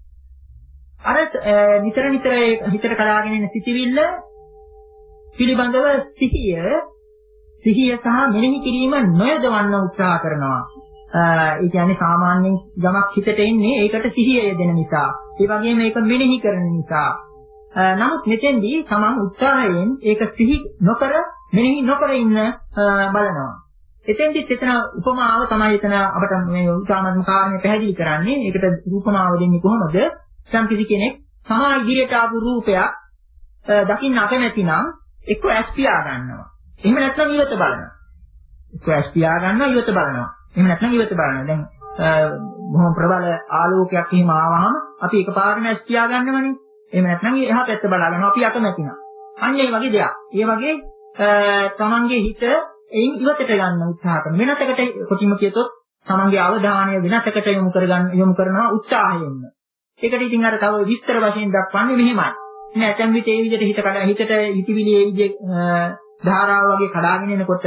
අර නිතර නිතර හිතට කඩාගෙන එන සිතිවිල්ල පිළිබඳව සිහිය සිහිය සහ මෙනෙහි කිරීම නොයදවන්න උත්සාහ කරනවා. ඒ කියන්නේ සාමාන්‍යයෙන් යමක් හිතට එන්නේ ඒකට සිහිය යෙදෙන නිසා. ඒ වගේම මේක මෙනෙහි කරන නිසා. නමුත් මෙතෙන්දී තමන් උත්සාහයෙන් ඒක සිහි නොකර මෙනෙහි නොකර ඉන්න බලනවා. එතෙන්දිත් එතන උපමාව තමයි එතන අපට මේ උදාහරණ කාරණේ පැහැදිලි කරන්නේ. ඒකට උපමාව දෙන්නේ කොහොමද? සම්කිසි කෙනෙක් සමා ඉදිරියට ආපු රූපයක් දකින්න අකමැති නම් එක්ක ඇස් පියා ගන්නවා. එහෙම නැත්නම් ඉවත බලනවා. එක්ක ඇස් පියා ගන්නවා ඉවත බලනවා. එහෙම නැත්නම් ඉවත බලනවා. දැන් බොහොම ප්‍රබල ආලෝකයක් එහෙම ආවහම අපි එකපාරටම ඇස් පියා ගන්නවනේ. එහෙම නැත්නම් එහා පැත්ත බලා ගන්නවා අපි අකමැති නම්. අන්න ඒ වගේ දෙයක්. ඒ වගේ තමන්ගේ හිත එයින් ඉවතට ගන්න උත්සාහ කරන වෙනතකට කොටිම කියතොත් තමන්ගේ අවධානය වෙනතකට යොමු කරගන්න යොමු කරනවා උත්සාහයෙන්. ඒකට ඉතින් අර තව විස්තර වශයෙන් දක්වන්නේ මෙහෙමයි. නැත්නම් විට ඒ විදිහට හිත කඩ හිතට හිතවිලි ඒ විදිහේ ධාරාව වගේ කඩාගෙන එනකොට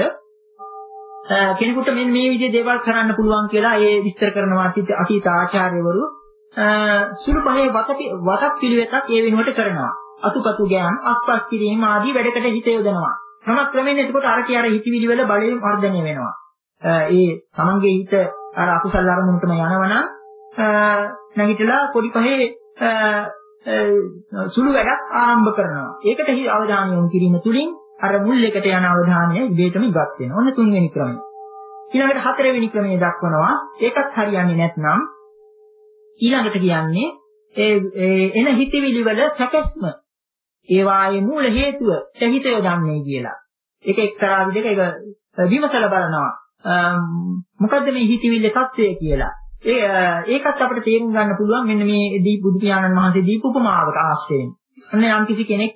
කෙනෙකුට මෙන්න මේ විදිහේ දේවල් කරන්න පුළුවන් කියලා ඒ විස්තර කරනවා අතීත ආචාර්යවරු සුළු පහේ වතක් පිළිවෙතක් ඒ වෙනුවට කරනවා. අතුපතු ගෑම් අස්පස් කිරීම ආදී වැඩකට හිත යොදනවා. ක්‍රමක්‍රමයෙන් එතකොට අර කිය අර හිතවිලි වල බලය වර්ධනය වෙනවා. ඒ තමන්ගේ හිත අර අකුසල අරමුණටම යනවනම් නැගිටලා පොඩි පහේ සුළු වැඩක් ආරම්භ කරනවා. ඒකට අවධානය යොමු කිරීම තුළින් අර මුල් එකට යන අවධානය ඉබේටම ඉවත් වෙනවා. ඔන්න තුන්වෙනි ක්‍රමය. ඊළඟට හතරවෙනි ක්‍රමය දක්වනවා. ඒකත් හරියන්නේ නැත්නම් ඊළඟට කියන්නේ ඒ එන හිතවිලි වල සැකස්ම ඒවායේ මූල හේතුව හිත යොදන්නේ කියලා. ඒක එක්තරා විදිහක ඒක විමසලා බලනවා. මොකද්ද මේ හිතවිල්ලේ தත්වය කියලා. ඒ ඒකත් අපිට තේරුම් ගන්න පුළුවන් මෙන්න මේ දී බුදු පියාණන් වහන්සේ දීපු උපමාවකට ආශ්‍රයෙන්. අන්න යම්කිසි කෙනෙක්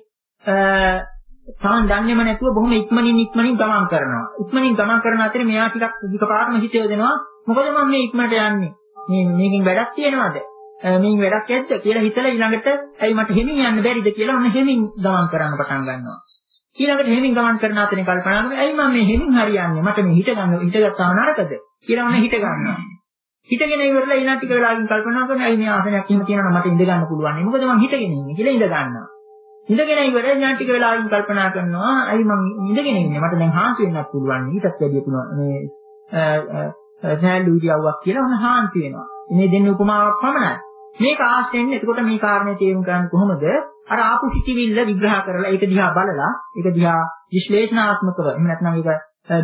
තාන් දන්නේම නැතුව බොහොම ඉක්මනින් ඉක්මනින් ගමන් කරනවා. ඉක්මනින් ගමන් කරන අතරේ මෙයා ටිකක් විකපාරම හිත යොදනවා. මොකද මම මේ ඉක්මනට යන්නේ? මේ මේකෙන් වැඩක් තියෙනවද? මේන් වැඩක් ඇද්ද කියලා හිතලා ඊළඟට ඇයි මට හෙමින් යන්න බැරිද කියලා ඔන්න හෙමින් ගමන් කරන්න පටන් ගන්නවා. ඊළඟට හෙමින් ගමන් කරන අතරේ කල්පනා කරනවා ඇයි මම මේ හෙමින් හරියන්නේ? මට මේ හිත ගන්න හිතගත්තාම නරකද? කියලා ඔන්න හිත ගන්නවා. හිතගෙන ඉවරලා ඊළඟ ටික වෙලාවකින් කල්පනා කරනවා ඇයි මේ ආසනයක් එහෙම තියෙනවා මට ඉඳ ගන්න පුළුවන් නේ. මොකද මම හිතගෙන ඉන්නේ කියලා ඉඳ ගන්නවා. ඉඳගෙන ඉවරලා ඊළඟ ටික වෙලාවකින් කල්පනා කරනවා ඇයි මම ඉඳගෙන ඉන්නේ මට දැන් හාන්සි වෙන්නත් පුළුවන් නේ. ඊටත් වැඩිය පුළුවන් මේ සෑහළු ඉරියව්වක් කියලා ඔන්න හාන්සි වෙනවා. මේ දෙන්න උපමාවක් පමණයි. මේක ආශ්‍රයෙන් එතකොට මේ කාරණේ තේරුම් ගන්න කොහොමද? අර ආපු සිතිවිල්ල විග්‍රහ කරලා ඒක දිහා බලලා ඒක දිහා විශ්ලේෂණාත්මකව එහෙම නැත්නම් ඒක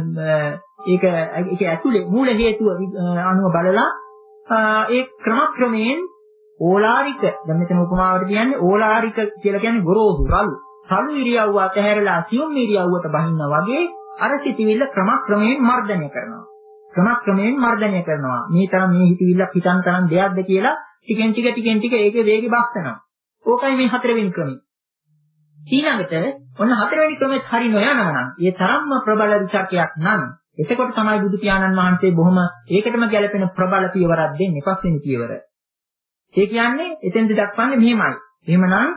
ඒක ඒක ඇතුලේ මූල හේතුව අනුව බලලා ඒ ක්‍රමක්‍රමයෙන් ඕලාරික දැන් මෙතන උපමාවට කියන්නේ ඕලාරික කියලා කියන්නේ ගොරෝසු රළු රළු ඉරියව්ව අතහැරලා සියුම් ඉරියව්වට බහින්න වගේ අර සිතිවිල්ල ක්‍රමක්‍රමයෙන් මර්ධනය කරනවා. ක්‍රමක්‍රමයෙන් මර්ධනය කරනවා. මේ තරම් මේ හිතවිල්ලක් හිතන් තරම් දෙයක්ද කියලා ටිකෙන් ටික ටිකෙන් ටික ඒකේ වේගෙ බස්සනවා. ඕකයි මේ හතරවෙනි ක්‍රමය. ඊළඟට ඔන්න හතරවෙනි ක්‍රමෙත් හරි නොයනවා නම්, ඒ තරම්ම ප්‍රබල විචක්කයක් නම්, එතකොට තමයි බුදු පියාණන් වහන්සේ බොහොම ඒකටම ගැලපෙන ප්‍රබල පියවරක් දෙන්නේ පස්වෙනි පියවර. ඒ කියන්නේ එතෙන්ද දක්වන්නේ මෙහෙමයි. එහෙමනම්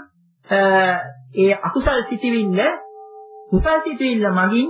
ඒ අකුසල් සිතිවිල්ල කුසල් සිතිවිල්ල මගින්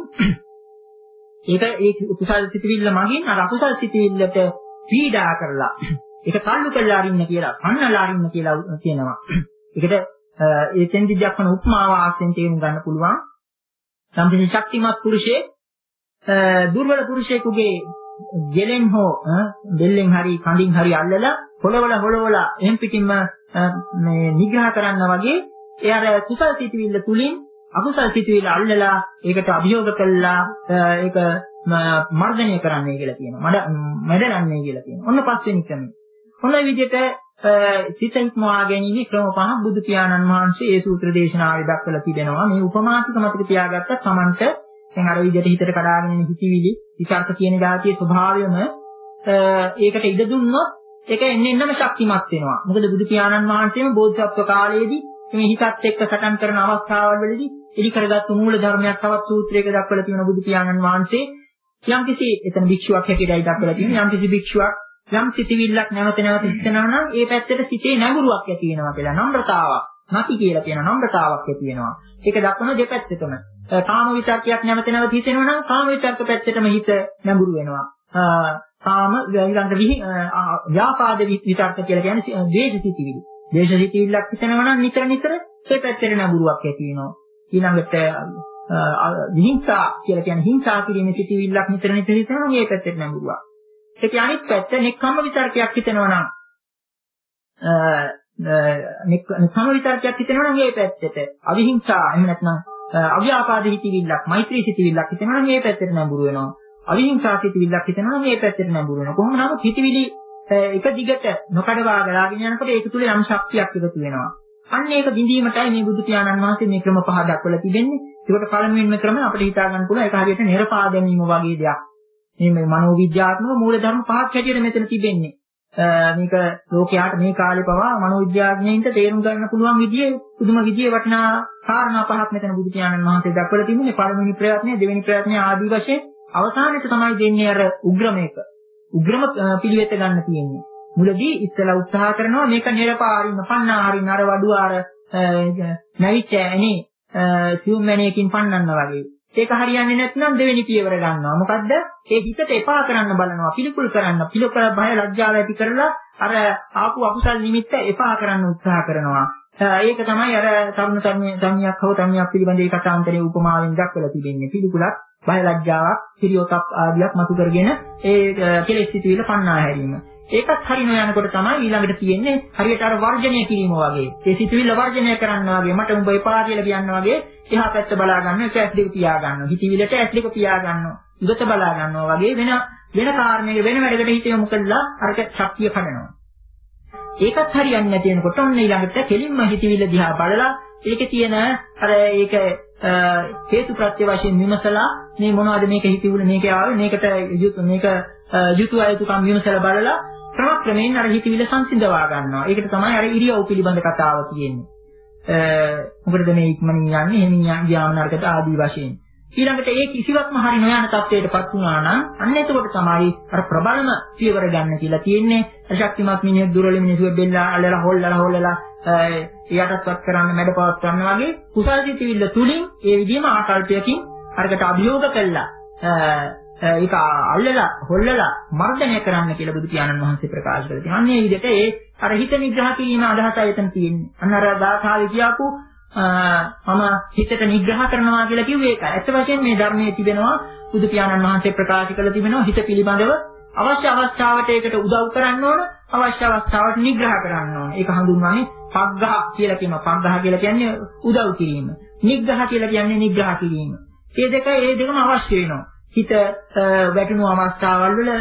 ඒක ඒ කුසල් සිතිවිල්ල මගින් අර අකුසල් සිතිවිල්ලට පීඩා කරලා ඒක තල්ලු කරලා අරින්න කියලා, පන්නලා අරින්න කියලා කියනවා. ඒකට ඒ තෙන්දි දක්වන උපමාව ආශ්‍රයෙන් තේරුම් ගන්න පුළුවන්. සම්පූර්ණ ශක්තිමත් පුරුෂයෙක් දුර්වල පුරුෂයෙකුගේ ගෙලෙන් හෝ බෙල්ලෙන් හරි කඳින් හරි අල්ලලා හොලවල හොලවල එහෙන් පිටින්ම මේ නිග්‍රහ කරනවා වගේ ඒ අර කුසල් සිතිවිල්ල තුලින් අකුසල් සිතිවිල්ල අල්ලලා ඒකට අභියෝග කළා ඒක මර්ධනය කරන්නයි කියලා කියනවා. මඩ මැඩලන්නේ කියලා කියනවා. ඔන්න පස්වෙනි ක්‍රමය. ඔන්න විදිහට සිත ඉක්මවා ගැනීම ක්‍රම පහක් බුදු පියාණන් වහන්සේ ඒ සූත්‍ර දේශනාවේ දක්වලා තිබෙනවා. මේ උපමාතික මතක තියාගත්ත සමන්ත දැන් අර විදිහට හිතට කඩාගෙන ඉන්න හිතවිලි විචාරක කියන જાතියේ ස්වභාවයම ඒකට ඉඩ දුන්නොත් ඒක එන්න එන්නම ශක්තිමත් වෙනවා. මොකද බුදු පියාණන් වහන්සේම බෝධිසත්ව කාලයේදී මේ හිතත් එක්ක සටන් කරන අවස්ථාවල් වලදී ඉලි කරගත්තු මූල ධර්මයක් තවත් සූත්‍රයක දක්වලා තියෙන බුදු පියාණන් වහන්සේ යම්කිසි එතන භික්ෂුවක් හැටියටයි දක්වලා තියෙන්නේ. යම්කිසි භික්ෂුවක් යම් සිතිවිල්ලක් නැවත නැවත හිතනවා නම් ඒ පැත්තට සිතේ නැඹුරුවක් ඇති වෙනවා කියලා නම්රතාවක් නැති කියලා කියන නම්රතාවක් ඇති වෙනවා. ඒක දක්වන දෙපැත්තටම. කාම විචාරකයක් නැවත නැවත හිතෙනවා නම් කාම විචාරක පැත්තටම හිත නැඹුරු වෙනවා. කාම ඊළඟට ව්‍යාපාද විචාරක කියලා කියන්නේ ද්වේෂ සිතිවිලි. ද්වේෂ සිතිවිල්ලක් හිතනවා නම් නිතර නිතර ඒ පැත්තට නැඹුරුවක් ඇති වෙනවා. ඊළඟට විහිංසා කියලා කියන්නේ හිංසා කිරීමේ සිතිවිල්ලක් නිතර නිතර හිතනවා නම් ඒ පැත්තට නැඹුරුවක්. ඒක අනිත් පැත්ත නෙක්ඛම්ම විචාරකයක් හිතනවා නම් නෙක්ඛම්ම විචාරකයක් හිතනවා නම් ඒ පැත්තට අවිහිංසා එහෙම නැත්නම් අව්‍යාපාද හිතවිල්ලක් මෛත්‍රී සිතිවිල්ලක් හිතනවා නම් ඒ පැත්තට නැඹුරු වෙනවා. අවිහිංසා සිතිවිල්ලක් හිතනවා නම් ඒ පැත්තට නැඹුරු වෙනවා. කොහොම නමුත් හිතවිලි එක දිගට නොකඩවා ගලාගෙන යනකොට ඒක තුල යම් ශක්තියක් එකතු වෙනවා. අන්න ඒක බිඳීමටයි මේ බුදු පියාණන් වහන්සේ මේ ක්‍රම පහ දක්වලා තිබෙන්නේ. ඒකට පළමුවෙන්ම ක්‍රම අපිට හිතා ගන්න පුළුවන් ඒක හරියට නිර්පා දැමීම වගේ දෙයක්. මේ මනෝවිද්‍යාත්මක මූලධර්ම පහක් හැටියට මෙතන තිබෙන්නේ. මේක ලෝකයාට මේ කාලේ පවා මනෝවිද්‍යාඥයින්ට තේරුම් ගන්න පුළුවන් විදිහේ පුදුම විදිහේ වටිනා කාරණා පහක් මෙතන බුදු පියාණන් වහන්සේ දක්වලා තිබුණේ. පළවෙනි ප්‍රයත්නය, දෙවෙනි ප්‍රයත්නය ආදී වශයෙන් අවසානයේ තමයි දෙන්නේ අර උග්‍රම එක. උග්‍රම පිළිවෙත ගන්න තියෙන්නේ. මුලදී ඉස්සලා උත්සාහ කරනවා මේක නිරපාරින්න පන්නා හරින්න අර වඩුව අර නැවිච්ච ඇනේ සිවුම් මැණයකින් පන්නන්න වගේ. ඒක හරියන්නේ නැත්නම් දෙවෙනි පියවර ගන්නවා. මොකද්ද? ඒ හිතට එපා කරන්න බලනවා, පිළිකුල් කරන්න, පිළිකුල බය ලැජ්ජාව ඇති කරලා අර ආපු අකුසල් නිමිත්ත එපා කරන්න උත්සාහ කරනවා. ඒක තමයි අර තරුණ තරුණියක් හෝ තරුණියක් පිළිබඳ ඒ කතාන්තරයේ උපමාවෙන් දක්වලා තිබෙන්නේ. පිළිකුලක්, බය ලැජ්ජාවක්, පිරියොතක් ආදියක් මතු කරගෙන ඒ කෙලෙස් සිතුවිල්ල පන්නා හැරීම. ඒකත් හරි නොයනකොට තමයි ඊළඟට තියෙන්නේ හරියට අර වර්ජනය කිරීම වගේ. ඒ සිතුවිල්ල වර්ජනය කරන්න වගේ මට උඹ එපා කියලා කියන්න වගේ එහා පැත්ත බලා ගන්න, ඒක ඇස් දෙක පියා ගන්නවා. හිතවිල්ලට ඇස් දෙක පියා ගන්නවා. ඉවත බලා ගන්නවා වගේ වෙන වෙන කාරණයක වෙන වැඩකට හිත යොමු කළා අරක ශක්තිය කඩනවා. ඒකත් හරියන්නේ නැති වෙනකොට ඔන්න ඊළඟට කෙලින්ම හිතවිල්ල දිහා බලලා ඒකේ තියෙන අර ඒක හේතු ප්‍රත්‍ය වශයෙන් විමසලා මේ මොනවද මේක හිතවිල්ල මේක ආවේ මේකට යුතු මේක යුතු අයතුකම් විමසලා බලලා ක්‍රමක්‍රමයෙන් අර හිතවිල්ල සංසිඳවා ගන්නවා. ඒකට තමයි අර ඉරියව් පිළිබඳ කතාව තියෙන්නේ. මොකටද මේ ඉක්මනින් යන්නේ එහෙමින් යාම නරකට ආදී වශයෙන්. ඊළඟට ඒ කිසිවක්ම හරි නොයන තත්ත්වයටපත් වුණා නම් අන්න එතකොට තමයි අර ප්‍රබලම පියවර ගන්න කියලා තියෙන්නේ. ශක්තිමත් මිනිහෙක් දුර්වල මිනිහෙක් බෙල්ලා අල්ලලා හොල්ලලා හොල්ලලා යටත්පත් කරන්න මැඩපවත් කරන්න වගේ කුසල් සිතිවිල්ල තුලින් ඒ විදිහම ආකල්පයකින් අරකට අභියෝග කළා. ඒක අල්ලලා හොල්ලලා මර්ධනය කරන්න කියලා බුදු පියාණන් වහන්සේ ප්‍රකාශ කළා. ඉතින් අන්නේ විදිහට ඒ අර හිත නිග්‍රහ කිරීම අදහසයි එතන තියෙන්නේ. අන්න අර දාඨාවේ කියපු මම හිතට නිග්‍රහ කරනවා කියලා කිව්වේ ඒකයි. ඇත්ත වශයෙන්ම මේ ධර්මයේ තිබෙනවා බුදු පියාණන් වහන්සේ ප්‍රකාශ කළ තිබෙනවා හිත පිළිබඳව අවශ්‍ය අවස්ථාවට ඒකට උදව් කරන්න ඕන, අවශ්‍ය අවස්ථාවට නිග්‍රහ කරන්න ඕන. ඒක හඳුන්වන්නේ පග්ඝහ කියලා කියනවා. පග්ඝහ කියලා කියන්නේ උදව් කිරීම. නිග්‍රහ කියලා කියන්නේ නිග්‍රහ කිරීම. මේ දෙක ඒ දෙකම අවශ්‍ය වෙනවා. හිත වැටුණු අවස්ථාවල් වල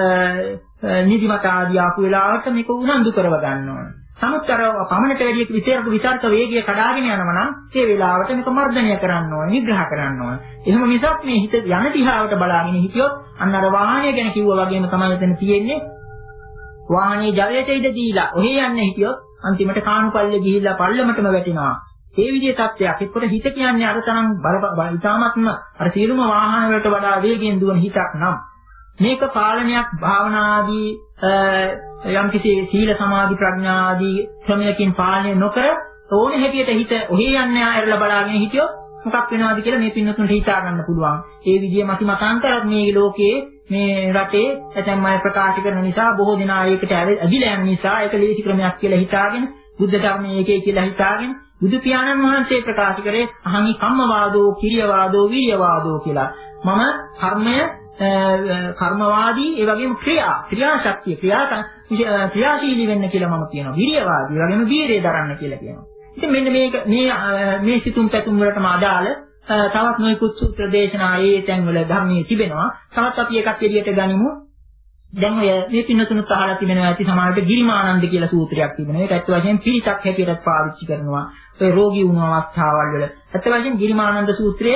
නිදිමත ආදී ආපු වෙලාවට මේක උනන්දු කරව ගන්න ඕන. නමුත් අර පමණට වැඩි විතරක විතර්ක වේගය කඩාගෙන යනවා නම් ඒ වෙලාවට මේක මර්ධනය කරන්න ඕන, නිග්‍රහ කරන්න ඕන. එහෙම මිසක් මේ හිත යන දිහාවට බලාගෙන හිටියොත් අන්න අර වාහනය ගැන කිව්වා වගේම තමයි එතන තියෙන්නේ. වාහනේ ජවයට ඉඳ දීලා ඔහේ යන්නේ හිටියොත් අන්තිමට කාණුපල්ලේ ගිහිල්ලා පල්ලමටම වැටෙනවා. ඒ විදිහේ තත්ත්වයක්. එක්කොට හිත කියන්නේ අර තරම් බල ඉතාමත්ම අර සියලුම වාහන වලට වඩා වේගයෙන් දුවන හිතක් නම් මේක පාලනයක් භාවනාදී යම්කිසි සීල සමාධි ප්‍රඥා ආදී ක්‍රමයකින් පාලනය නොකර ඕනේ හැටියට හිත ඔහේ යන්නේ ආයරලා බලාගෙන හිටියොත් මොකක් වෙනවද කියලා මේ පින්නතුන්ට හිතා ගන්න පුළුවන්. ඒ විදිහේ මති මතාන්තරත් මේ ලෝකයේ මේ රටේ ඇතැම් අය ප්‍රකාශ කරන නිසා බොහෝ දෙනා ඒකට ඇදිලා යන නිසා ඒක ලේසි ක්‍රමයක් කියලා හිතාගෙන බුද්ධ ධර්මයේ ඒකේ කියලා හිතාගෙන බුදු පියාණන් වහන්සේ ප්‍රකාශ කරේ අහංි කම්මවාදෝ, කිරියවාදෝ, වීර්යවාදෝ කියලා. මම කර්මය කර්මවාදී ඒ වගේම ක්‍රියා ක්‍රියාශක්තිය ක්‍රියා ක්‍රියාශීලී වෙන්න කියලා මම කියනවා. වීර්යවාදී ඒ වගේම වීරිය දරන්න කියලා කියනවා. ඉතින් මෙන්න මේක මේ මේ සිතුම් පැතුම් වලටම අදාළ තවත් නොයෙකුත් සූත්‍ර දේශනා ඒ තැන්වල ධර්මයේ තිබෙනවා. තවත් අපි එකක් එළියට ගනිමු. දැන් ඔය මේ පින්නතුනුත් අහලා තිබෙනවා ඇති සමාජයට ගිරිමානන්ද කියලා සූත්‍රයක් තිබෙනවා. ඒක ඇත්ත වශයෙන්ම පිරිසක් හැටියට පාවිච්චි කරනවා. ඔය රෝගී වුණ අවස්ථාවල් වල. ඇත්ත වශයෙන්ම ගිරිමානන්ද සූත්‍රයේ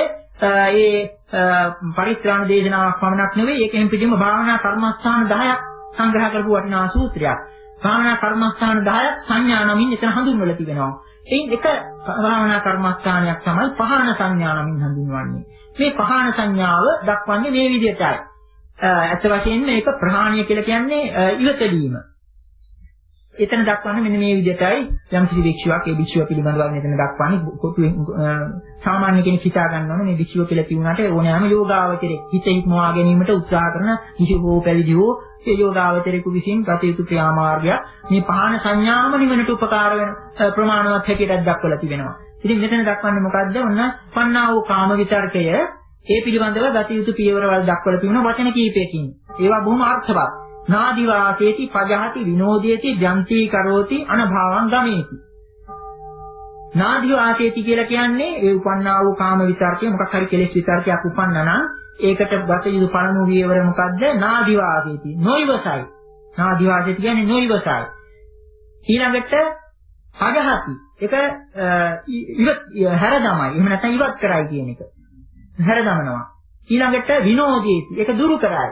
ඒ පරිත්‍රාණ දේශනාවක් පමණක් නෙවෙයි ඒකෙන් පිටින්ම භාවනා කර්මස්ථාන දහයක් සංග්‍රහ කරපු වටිනා සූත්‍රයක්. භාවනා කර්මස්ථාන දහයක් සංඥා නමින් එතන හඳුන්වලා තිබෙනවා. එයින් එක භාවනා කර්මස්ථානයක් තමයි පහාන සංඥා නමින් හඳුන්වන්නේ. මේ පහාන සංඥාව දක්වන්නේ මේ විදිහටයි. ඇත්ත වශයෙන්ම මේක ප්‍රහාණය කියලා කියන්නේ ඉවතලීම. එතන දක්වන්නේ මෙන්න මේ විදිහටයි යම් කිසි භික්ෂුවක් ඒ භික්ෂුව පිළිබඳව මෙතන දක්වන්නේ කොටුවෙන් සාමාන්‍ය කෙනෙක් හිතා ගන්න ඕනේ මේ භික්ෂුව කියලා කියුණාට ඕනෑම යෝගාවචරයේ හිත හික්මවා ගැනීමට උත්සාහ කරන භික්ෂුවෝ පැවිදිවෝ ඒ යෝගාවචරයෙකු විසින් ගත යුතු ක්‍රියාමාර්ගය මේ පහන සංඥාම නිවනට උපකාර වෙන ප්‍රමාණවත් හැටියට දක්වලා තිබෙනවා. ඉතින් මෙතන දක්වන්නේ මොකද්ද? ඔන්න පන්නා වූ කාම විතර්කය ඒ පිළිබඳව ගත යුතු පියවරවල් දක්වලා තිබෙන වචන කීපයකින්. ඒවා බොහොම අර්ථවත්. නාදිවාසේති පජහති විනෝදේති ජන්ති කරෝති අනභාවං ගමේති. නාදිවාසේති කියලා කියන්නේ ඒ උපන්නා වූ කාම විතර්කය මොකක් හරි කෙලෙස් විතර්කයක් උපන්නා නම් ඒකට ගත යුතු පළමු පියවර මොකද්ද? නාදිවාසේති නොයිවසයි. නාදිවාසේති කියන්නේ නොයිවසයි. ඊළඟට පජහති ඒක ඉවත් හැරදමයි. එහෙම නැත්නම් ඉවත් කරයි කියන එක. හැරදමනවා. ඊළඟට විනෝදේති ඒක දුරු කරයි.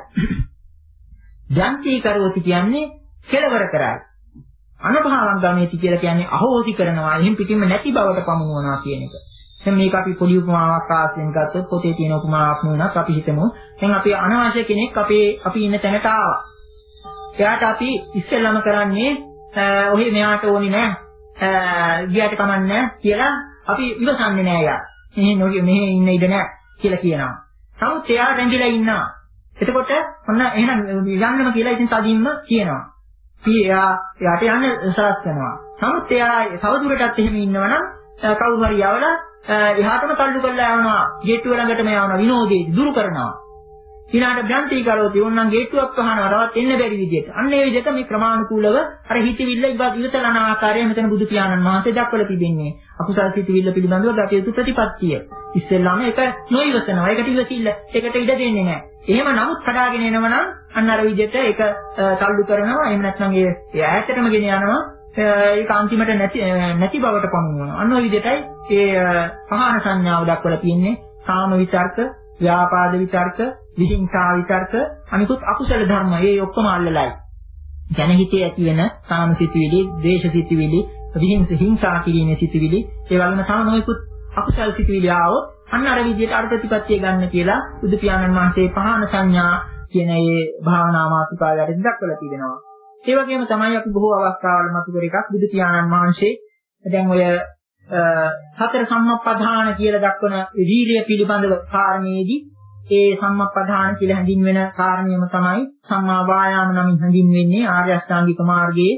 ජන්ති කරෝති කියන්නේ කෙලවර කරයි. අනභාවං ගමේති කියලා කියන්නේ අහෝසි කරනවා. එහෙන් පිටින්ම නැති බවට පමුණුවනවා කියන එක. දැන් මේක අපි පොඩි උපමාවක් ආශ්‍රයෙන් ගත්තොත් පොතේ තියෙන උපමාවක් නුනත් අපි හිතමු. දැන් අපි අනවශ්‍ය කෙනෙක් අපේ අපි ඉන්න තැනට ආවා. එයාට අපි ඉස්සෙල්ලාම කරන්නේ ඔහි මෙයාට ඕනි නෑ. ගියාට කමන්නේ නෑ කියලා අපි ඉවසන්නේ නෑ යා. මෙහෙ නොගිය මෙහෙ ඉන්න ඉඩ නෑ කියලා කියනවා. නමුත් එයා රැඳිලා ඉන්නවා. එතකොට ඔන්න එහෙනම් යන්නම කියලා ඉතින් තදින්ම කියනවා. එයා එයාට යන්න සලස් කරනවා. නමුත් එයා තවදුරටත් එහෙම ඉන්නවනම් කවුරු හරි යවලා එහාටම තල්ලු කරලා යවනවා. ගේට්ටුව ළඟටම යවනවා විනෝදේ දුරු කරනවා. ඊළඟට ග්‍රන්ථී කරෝති ඕන්නම් ගේට්ටුවක් වහනවා තවත් එන්න බැරි විදිහට. අන්න ඒ විදිහට මේ ක්‍රමානුකූලව අර හිතවිල්ල ඉවතලන ආකාරය මෙතන බුදු පියාණන් වහන්සේ දක්වලා තිබෙන්නේ. අකුසල් හිතවිල්ල පිළිබඳව ගත යුතු ප්‍රතිපත්තිය. ඉස්සෙල්ලාම ඒක නොයිවසනවා. ඒකට ඉවසිල්ල. ඒකට ඉඩ දෙන්නේ නැහැ. එහෙම නමුත් කඩාගෙන එනවනම් අන්න අර විදිහට ඒක තල්ලු කරනවා. එහෙම නැත්නම් ඒ ඈතටම ගෙන යනවා. ඒක අන්තිමට නැති නැති බවට පමුණුවනවා. අන්න ඔය විදිහටයි ඒ පහන සංඥාව දක්වලා තියෙන්නේ. කාම විතර්ක, ව්‍යාපාද විතර්ක, විහිංසා විතර්ක, අනිකුත් අකුසල ධර්ම මේ ඔක්කොම අල්ලලයි. ජනහිතේ ඇති වෙන කාම සිතිවිලි, ද්වේෂ සිතිවිලි, විහිංස හිංසා කිරීමේ සිතිවිලි, ඒ වගේම තව නොයෙකුත් අකුසල සිතිවිලි ආවොත් අන්න අර විදිහට අර ප්‍රතිපත්තිය ගන්න කියලා බුදු පියාණන් වහන්සේ පහන සංඥා කියන මේ භාවනා මාතෘකාවට දක්වලා තිබෙනවා. ඒ වගේම තමයි අපි බොහෝ අවස්ථාවල මතක කර එකක් බුදු පියාණන් වහන්සේ දැන් ඔය සතර සම්මප්පදාන කියලා දක්වන වීර්ය පිළිබඳව කාරණේදී ඒ සම්මප්පදාන කියලා හැඳින්වෙන කාරණේම තමයි සම්මා වායාම නමින් හැඳින්වෙන්නේ ආර්ය අෂ්ටාංගික මාර්ගයේ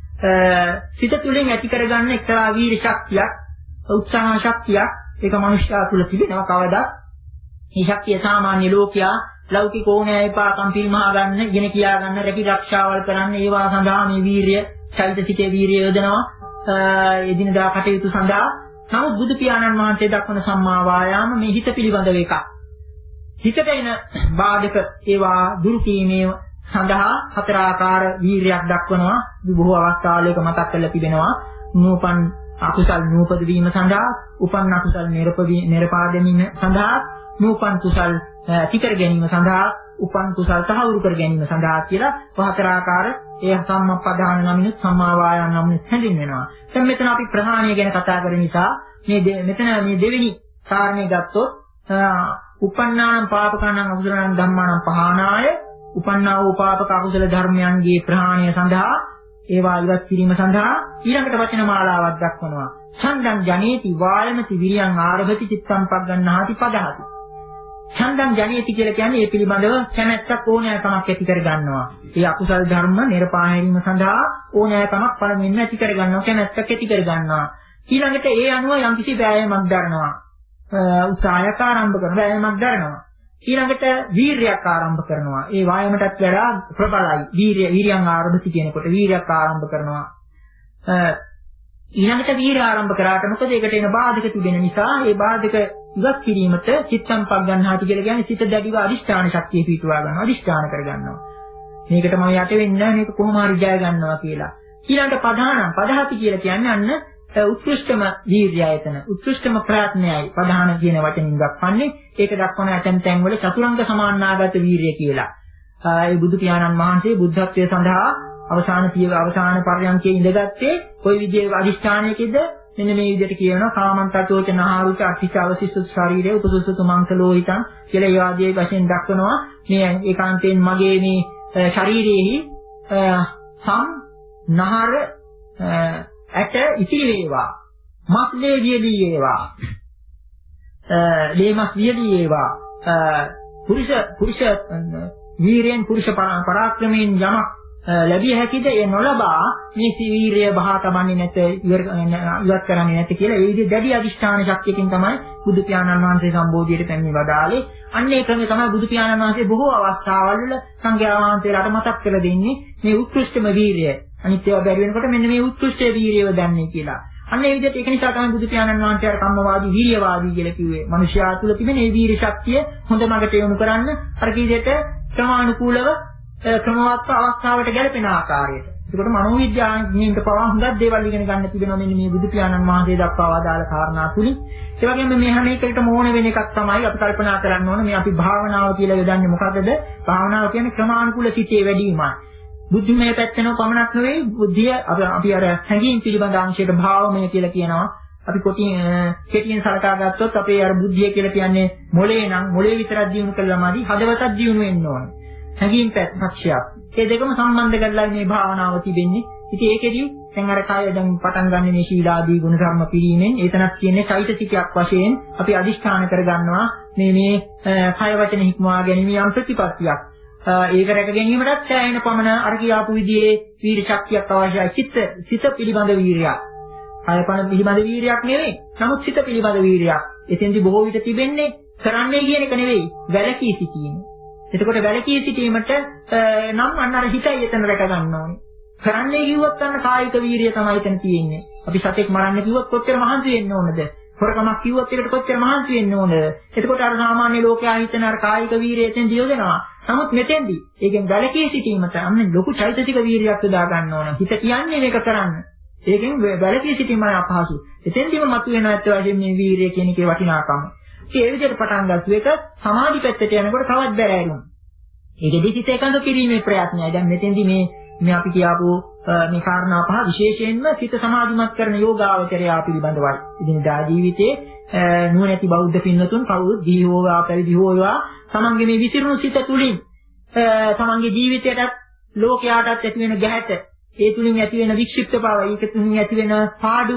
සිත තුළින් ඇති කරගන්න එක්තරා වීර්ය ශක්තියක්, උත්සාහ ශක්තියක් ඒක මනුෂ්‍යයා තුළ තිබෙනවා. කවදා මේ ශක්තිය සාමාන්‍ය ලෝකයා ලෞකික ඕනෑ එපාකම් පිරිමහා ගන්න, ඉගෙන කියා ගන්න, රැකී ආරක්ෂාවල් කරන්න ඒවා සඳහා මේ වීර්ය, චෛතසිකේ වීර්ය යොදනවා. එදිනදා කටයුතු සඳහා. නමුත් බුදු පියාණන් වහන්සේ දක්වන සම්මා වායාම මේ හිත පිළිබඳව එකක්. හිතට එන බාධක ඒවා දුරු කිරීමේ සඳහා හතර ආකාර වීර්යයක් දක්වනවා. බොහෝ අවස්ථාවල ඒක මතක් කරලා තිබෙනවා. නූපන් අකුසල් නූපද වීම සඳහා, උපන් අකුසල් නිරපාදෙමින් සඳහා, නූපන් කුසල් තිකර ගැනීම සඳහා, උපන් කුසල් තහවුරු කර ගැනීම සඳහා කියලා හතර ආකාර ඒ සම්මප්පදාන නමිනුත් සම්මා වායාම නමිනුත් හැඳින්වෙනවා. දැන් මෙතන අපි ප්‍රහාණය ගැන කතා කරන නිසා මේ මෙතන මේ දෙවෙනි කාරණේ ගත්තොත් උපන්නානම් පාපකණං අකුසලං ධම්මානම් පහානාය, උපන්නා වූ පාපක අකුසල ධර්මයන්ගේ ප්‍රහාණය සඳහා, ඒවා ඉවත් කිරීම සඳහා ඊළඟට වචන මාලාවක් දක්වනවා. ඡන්දං ජනේති වායමති විරියං ආරභති චිත්තං පග්ගණ්ණාති පදහති. ඡන්දං ජනේති කියලා කියන්නේ මේ පිළිබඳව කැමැත්තක් ඕනෑකමක් ඇති කර ගන්නවා. ඒ අකුසල ධර්ම නිර්පාණය කිරීම සඳහා ඕනෑකමක් පළමුවෙන් ඇති කර ගන්නවා, කැමැත්තක් ඇති කර ගන්නවා. ඊළඟට ඒ අනුව යම්කිසි වෑයමක් දරනවා. උත්සාහයක් ආරම්භ කරනවා. වෑයමක් දරනවා. ඊළඟට වීරියක් ආරම්භ කරනවා. ඒ වායමටත් වඩා ප්‍රබලයි. වීරිය වීරියන් ආරම්භති කියනකොට වීරියක් ආරම්භ කරනවා. ඊළඟට වීරිය ආරම්භ කරාට මොකද ඒකට එන බාධක තිබෙන නිසා ඒ බාධක ඉවත් කිරීමට චිත්තම්පක් ගන්නාටි කියලා කියන්නේ සිත දැඩිව අදිෂ්ඨාන ශක්තිය පිටුවා ගන්නවා. අදිෂ්ඨාන කර ගන්නවා. මේකට මම යට වෙන්නේ නැහැ. මේක කොහොම හරි ජය ගන්නවා කියලා. ඊළඟට පධානම් පදහති කියලා කියන්නේ අන්න උත්කෘෂ්ඨම වීර්යයතන උත්කෘෂ්ඨම ප්‍රාඥයයි පධාන කියන වචනින් දක්වන්නේ. ඒක දක්වන ඇතැම් තැන්වල චතුරංග සමාන්නාගත වීර්යය කියලා. ඒ බුදු පියාණන් වහන්සේ බුද්ධත්වයේ සඳහා අවසාන පියව අවසාන පර්යන්කයේ ඉඳගත්තේ කොයි විදිහේ අදිෂ්ඨානයකද මෙන්න මේ විදිහට කියනවා කාමන්තතෝච නහාරුච අට්ඨිච අවසිෂ්ඨ ශරීරයේ උපසුසුතු මංකලෝහිතං කියලා ඒ ආදී වශයෙන් දක්වනවා. මේ ඒකාන්තයෙන් මගේ මේ ශරීරයේහි සම් නහර ඇට ඉතිරි වේවා මස් ලේ වියලී වේවා ලේ මස් වියලී වේවා පුරුෂ පුරුෂ වීරයෙන් පුරුෂ පරාක්‍රමයෙන් යමක් ලැබිය හැකිද ඒ නොලබා මේ වීරිය බහා තබන්නේ නැත ඉවත් කරන්නේ නැත කියලා ඒ විදිහේ දැඩි අදිෂ්ඨාන ශක්තියකින් තමයි බුදු පියාණන් වහන්සේ සම්බෝධියට පැමිණ වදාළේ. අන්න ඒ ක්‍රමය තමයි බුදු පියාණන් වහන්සේ බොහෝ අවස්ථාවල් වල සංඝයා වහන්සේලාට මතක් කරලා දෙන්නේ මේ උත්කෘෂ්ඨම වීරිය. අනිත් ඒවා බැරි වෙනකොට මෙන්න මේ උත්කෘෂ්ඨ වීරියව දැන්නේ කියලා. අන්න ඒ විදිහට ඒක නිසා තමයි බුදු පියාණන් වහන්සේ අර කම්මවාදී වීරියවාදී කියලා කිව්වේ. මිනිස්යා තුළ තිබෙන මේ වීරිය ශක්තිය හොඳ මඟට යොමු කරන්න අර කී දෙයට ක්‍රමානුකූලව ක්‍රමවත් අවස්ථාවට ගැලපෙන ආකාරයට. ඒකට මනෝවිද්‍යාඥයින්ට පවා හුඟක් දේවල් ඉගෙන ගන්න තිබෙනවා මෙන්න මේ බුදු පියාණන් වහන්සේ දක්වා වදාළ කාරණා තුලින්. ඒ වගේම මේ හැම එකකටම ඕන වෙන එකක් තමයි අපි කල්පනා කරන්න ඕන මේ අපි භාවනාව කියලා යොදන්නේ මොකද්ද? භාවනාව කියන්නේ ක්‍රමානුකූල සිටේ වැඩිවීමයි. බුද්ධිමය පැත්තෙනව පමණක් නෙවෙයි බුද්ධිය අපි අර හැඟීම් පිළිබඳ අංශයට භාවමය කියලා කියනවා. අපි කොටින් කෙටියෙන් සලකා ගත්තොත් අපේ අර බුද්ධිය කියලා කියන්නේ මොලේ නම් මොලේ විතරක් දියුණු කළාමදි හදවතක් දියුණු වෙන්න ඕනේ. හැඟීම් පක්ෂයක්. මේ දෙකම සම්බන්ධ කරලා මේ භාවනාව තිබෙන්නේ. ඉතින් ඒකෙදී දැන් අර කාය දැන් පටන් ගන්න මේ ශීලාදී ගුණ ධර්ම පිරීමෙන් ඒතනක් කියන්නේ චෛතසිකයක් වශයෙන් අපි අදිෂ්ඨාන කරගන්නවා මේ මේ කය වචන හික්මවා ගැනීම යම් ප්‍රතිපත්තියක්. ඒක රැක ගැනීමටත් සෑහෙන පමණ අර කියාපු විදිහේ වීර ශක්තියක් අවශ්‍යයි. චිත්ත සිත පිළිබඳ වීරියක්. කයපණ පිළිබඳ වීරියක් නෙවෙයි. නමුත් සිත පිළිබඳ වීරියක්. එතෙන්දි බොහෝ විට තිබෙන්නේ කරන්නේ කියන එක නෙවෙයි වැළකී සිටීම. එතකොට වැළකී සිටීමට නම් අන්න අර හිතයි එතන රැක ගන්න ඕනේ. කරන්නේ කිව්වොත් අන්න කායික වීරිය තමයි එතන තියෙන්නේ. අපි සතෙක් මරන්න කිව්වොත් කොච්චර මහන්සි වෙන්න ඕනද? හොරකමක් කිව්වොත් ඒකට කොච්චර මහන්සි වෙන්න ඕනද? එතකොට අර සාමාන්‍ය ලෝකයා හිතන අර කායික වීරිය එතෙන් දියොදෙනවා. නමුත් මෙතෙන්දී ඒකෙන් වැළකී සිටීමට අන්න ලොකු චෛතසික වීරියක් යොදා ගන්න ඕන. හිත කියන්නේ මේක කරන්න. ඒකෙන් වැළකී සිටීමයි අපහසු. එතෙන්දීම මතුවෙන ඇත්ත වශයෙන් මේ වීරිය කියන එකේ වටිනාකම. ඒ විදිහට පටන් ගත්ත එක සමාධි පැත්තට යනකොට තවත් බැරෑරුම්. ඒකෙදි සිත එකඟ කිරීමේ ප්‍රයත්නයයි. දැන් මෙතෙන්දි මේ මේ අපි කියාපු මේ කාරණා පහ විශේෂයෙන්ම සිත සමාධිමත් කරන යෝගාවචරය පිළිබඳවයි. ඉදිනදා ජීවිතයේ නුවණැති බෞද්ධ පින්නතුන් කවුරුත් දී හෝවා පැවිදි හෝවා තමන්ගේ මේ විසිරුණු සිත තුලින් තමන්ගේ ජීවිතයටත් ලෝකයාටත් ඇති වෙන ගැහැට ඒ තුලින් ඇති වෙන වික්ෂිප්ත බව ඒක තුලින් ඇති වෙන පාඩුව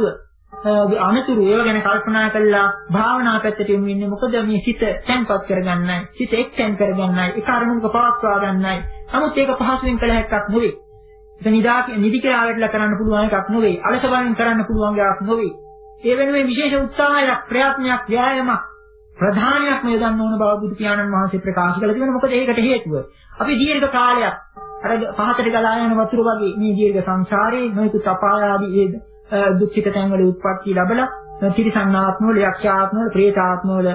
අනතුරු ඒව ගැන කල්පනා කරලා භාවනා පැත්තට යොමු වෙන්නේ මොකද මේ සිත තැන්පත් කරගන්නයි සිත එක්තැන් කරගන්නයි ඒ කාරණුක පවත්වා ගන්නයි. නමුත් ඒක පහසුවෙන් කළ හැක්කක් නෙවෙයි. ඒක නිදා නිදි කියලා ආවටලා කරන්න පුළුවන් එකක් නෙවෙයි. අලස බවින් කරන්න පුළුවන් එකක් නෙවෙයි. ඒ වෙනුවෙන් විශේෂ උත්සාහයක් ප්‍රයත්නයක් ව්‍යායාමයක් ප්‍රධානයක්ම යොදන්න ඕන බව බුදු පියාණන් වහන්සේ ප්‍රකාශ කළා තියෙනවා. මොකද ඒකට හේතුව අපි දීර්ඝ කාලයක් අර පහතට ගලා යන වතුර වගේ මේ දීර්ඝ සංසාරේ නොයෙකුත් අපාය ආදී දුක්ඛිත තැන්වල උත්පත්ති ලැබලා තිරිසන්නාත්මවල යක්ෂාත්මවල ප්‍රේතාත්මවල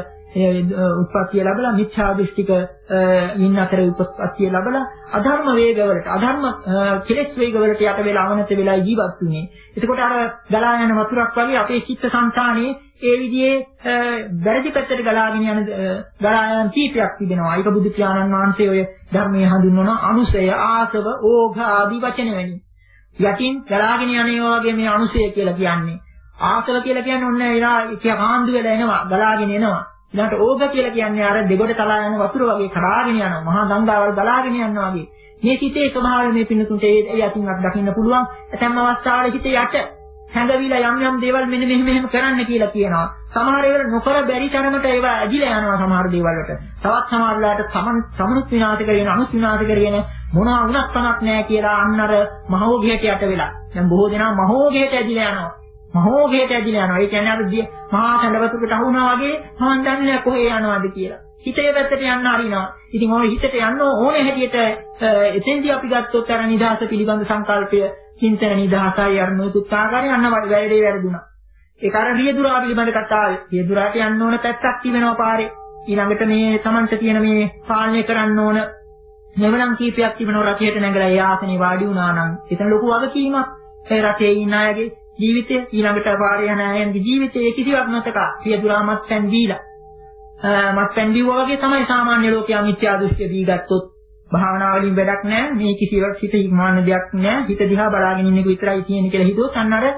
උත්පත්ති ලැබලා මිච්ඡා දෘෂ්ටික ඉන්න අතර උත්පත්ති ලැබලා අධර්ම වේගවලට අධර්ම කෙලෙස් වේගවලට යට වෙලා අවනත වෙලා ජීවත් වුනේ. එතකොට අර ගලා යන වතුරක් වගේ අපේ චිත්ත සංතානයේ ඒ විදිහේ වැරදි පැත්තට ගලාගෙන යන ගලා යන කීපයක් තිබෙනවා. ඒක බුදු පියාණන් වහන්සේ ඔය ධර්මයේ හඳුන්වන අනුසය, ආසව, ඕඝ ආදී වචන වැනි. යටින් ගලාගෙන යන ඒවා වගේ මේ අනුසය කියලා කියන්නේ. ආසව කියලා කියන්නේ ඔන්න ඒලා කිය කාන්දු වෙලා එනවා, ගලාගෙන එනවා. ඊළඟට ඕඝ කියලා කියන්නේ අර දෙගොඩ තලා යන වතුර වගේ කඩාගෙන යනවා. මහා ගංගාවල් ගලාගෙන යනවා වගේ. මේ සිතේ ස්වභාවය මේ පින්නතුන්ට ඒ යටින්වත් දකින්න පුළුවන්. ඇතැම් අවස්ථාවල හිතේ යට හැඟවිලා යම් යම් දේවල් මෙන්න මෙහෙම මෙහෙම කරන්න කියලා කියනවා. සමහර ඒවා නොකර බැරි තරමට ඒවා ඇදිලා යනවා සමහර දේවල් වලට. තවත් සමහර වෙලාවට සමන සමනුත් විනාශ කරගෙන අනුත් විනාශ කරගෙන මොනවා වුණත් කමක් නැහැ කියලා අන්න අර මහෝඝයට යට වෙලා. දැන් බොහෝ දෙනා මහෝඝයට ඇදිලා යනවා. මහෝගයට ඇදිලා යනවා. ඒ කියන්නේ අර මහා සඳවතුරකට අහු වුණා වගේ මම දන්නේ නැහැ කොහේ යනවද කියලා. හිතේ පැත්තට යන්න හරිනවා. ඉතින් ඔය හිතට යන්න ඕනේ හැටියට එතෙන්දී අපි ගත්තොත් අර නිදහස පිළිබඳ සංකල්පය චින්තන නිදහසයි අර නොතුත් ආකාරය යන්න වැඩේ වැරදුනා. ඒක අර රියදුරා පිළිබඳ කතාවේ. රියදුරාට යන්න ඕන පැත්තක් තිබෙනවා පාරේ. ඊළඟට මේ Tamanta තියෙන මේ පාලනය කරන්න ඕන මෙවනම් කීපයක් තිබෙනවා රටේට නැගලා ඒ ආසනේ වාඩි වුණා නම් එතන ලොකු වගකීමක්. ඒ රටේ ඉන්න අයගේ ජීවිතය ඊළඟට පාරේ යන අයගේ ජීවිතේ කිසිවක් නැතක රියදුරා මත්පැන් දීලා මත්පැන් දීවා වගේ තමයි සාමාන්‍ය ලෝකයා මිත්‍යා දෘෂ්ටිය දී ගත්තොත් භාවනා වලින් වැඩක් නැහැ. මේ කිසිවක් හිත හිමාන දෙයක් නැහැ. හිත දිහා බලාගෙන ඉන්න එක විතරයි තියෙන්නේ කියලා හිතුවොත් අන්න අර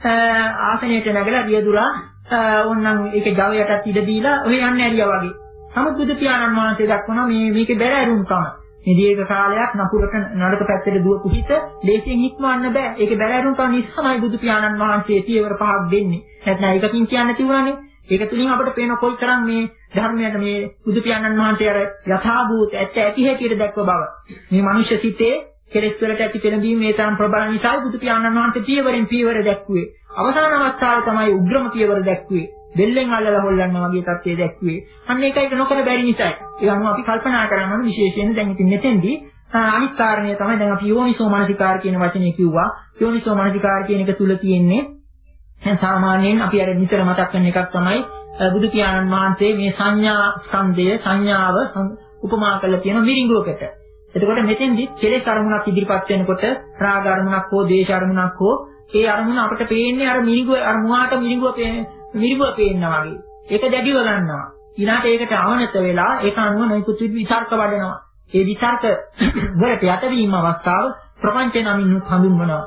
ආසනයට නැගලා රියදුරා ඕන්නම් ඒකේ ගවයටත් ඉඩ දීලා ඔය යන්නේ ඇරියා වගේ. නමුත් බුදු පියාණන් වහන්සේ දක්වනවා මේ මේකේ බැලෑරුම්කම. මේ දීර්ඝ කාලයක් නපුරට නරක පැත්තට දුවපු හිත දේශයෙන් හික්මවන්න බෑ. ඒකේ බැලෑරුම්කම නිසාමයි බුදු පියාණන් වහන්සේ පියවර පහක් දෙන්නේ. නැත්නම් ඒකකින් කියන්න තිබුණානේ. ඒක තුලින් අපිට පේන කොයිතරම් මේ ධර්මයට මේ බුදු පියාණන් වහන්සේ අර යථාභූත ඇත්ත ඇති හැටියට දැක්ව බව. මේ මනුෂ්‍ය සිතේ කෙලෙස් වලට ඇති පෙළඹීම මේ තරම් ප්‍රබල නිසා බුදු පියාණන් වහන්සේ පියවරෙන් පියවර දැක්ුවේ. අවසාන අවස්ථාවේ තමයි උග්‍රම පියවර දැක්ුවේ. දෙල්ලෙන් අල්ලලා හොල්ලන්න වගේ තත්ත්වය දැක්ුවේ. අන්න ඒකයි නොකර බැරි නිසායි. ඒ අනුව අපි කල්පනා කරන්න ඕන විශේෂයෙන් දැන් ඉතින් මෙතෙන්දී අනිත් කාරණය තමයි දැන් අපි යෝනිසෝ මනසිකාර කියන වචනේ කිව්වා. යෝනිසෝ මනසිකාර කියන එක තුල තියෙන්නේ දැන් සාමාන්‍යයෙන් අපි අර නිතර මතක් කරන එකක් තමයි බුදු පියාණන් වහන්සේ මේ සංඥා ස්කන්ධය සංඥාව උපමා කරලා තියෙන මිරිඟුවකට. එතකොට මෙතෙන්දි කෙලෙස් අරමුණක් ඉදිරිපත් වෙනකොට රාග අරමුණක් හෝ දේශ අරමුණක් හෝ ඒ අරමුණ අපිට පේන්නේ අර මිරිඟුව අර මුවාට මිරිඟුව මිරිඟුව පේනවා වගේ. ඒක දැඩිව ගන්නවා. ඊළාට ඒකට අවනත වෙලා ඒක අනුව නොයෙකුත් විචාරක වඩනවා. ඒ විචාරක වලට යටවීම අවස්ථාව ප්‍රපංච නමින් හඳුන්වනවා.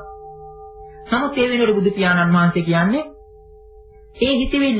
නමුත් ඒ වෙනකොට බුදු පියාණන් වහන්සේ කියන්නේ ඒ හිතවිල්ල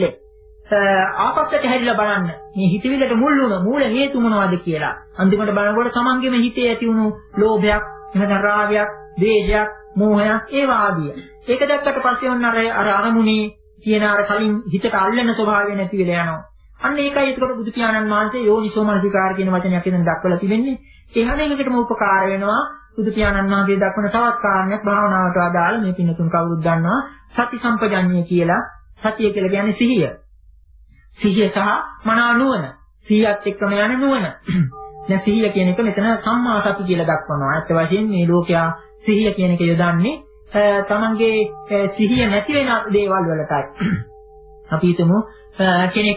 ආපස්සට හැරිලා බලන්න. මේ හිතවිල්ලට මුල් වුණ මූල හේතු මොනවද කියලා. අන්තිමට බලනකොට තමන්ගේම හිතේ ඇති වුණු ලෝභයක්, එහෙනම් රාගයක්, ද්වේෂයක්, මෝහයක් ඒ වාදිය. ඒක දැක්කට පස්සේ ඔන්න අර අර අරමුණේ තියෙන අර කලින් හිතට අල්ලන ස්වභාවය නැති වෙලා යනවා. අන්න ඒකයි ඒකට බුදු පියාණන් වහන්සේ යෝනිසෝ මනසිකාර කියන වචනයක් එතන දක්වලා තිබෙන්නේ. ඒ හැම එකකටම උපකාර වෙනවා. බුදු පියාණන් වහන්සේ දක්වන තවත් කාරණයක් භාවනාවට අදාළ මේ පින්නතුන් කවුරුත් දන්නවා සති සම්පජඤ්ඤය කියලා. සතිය කියලා කියන්නේ සිහිය. සිහිය සහ මනා නුවණ. සිහියත් එක්කම යන නුවණ. දැන් සිහිය කියන එක මෙතන සම්මා සති කියලා දක්වනවා. ඇත්ත වශයෙන් මේ ලෝකයා සිහිය කියන එක යොදන්නේ තමන්ගේ සිහිය නැති වෙන දේවල් වලටයි. අපි හිතමු කෙනෙක්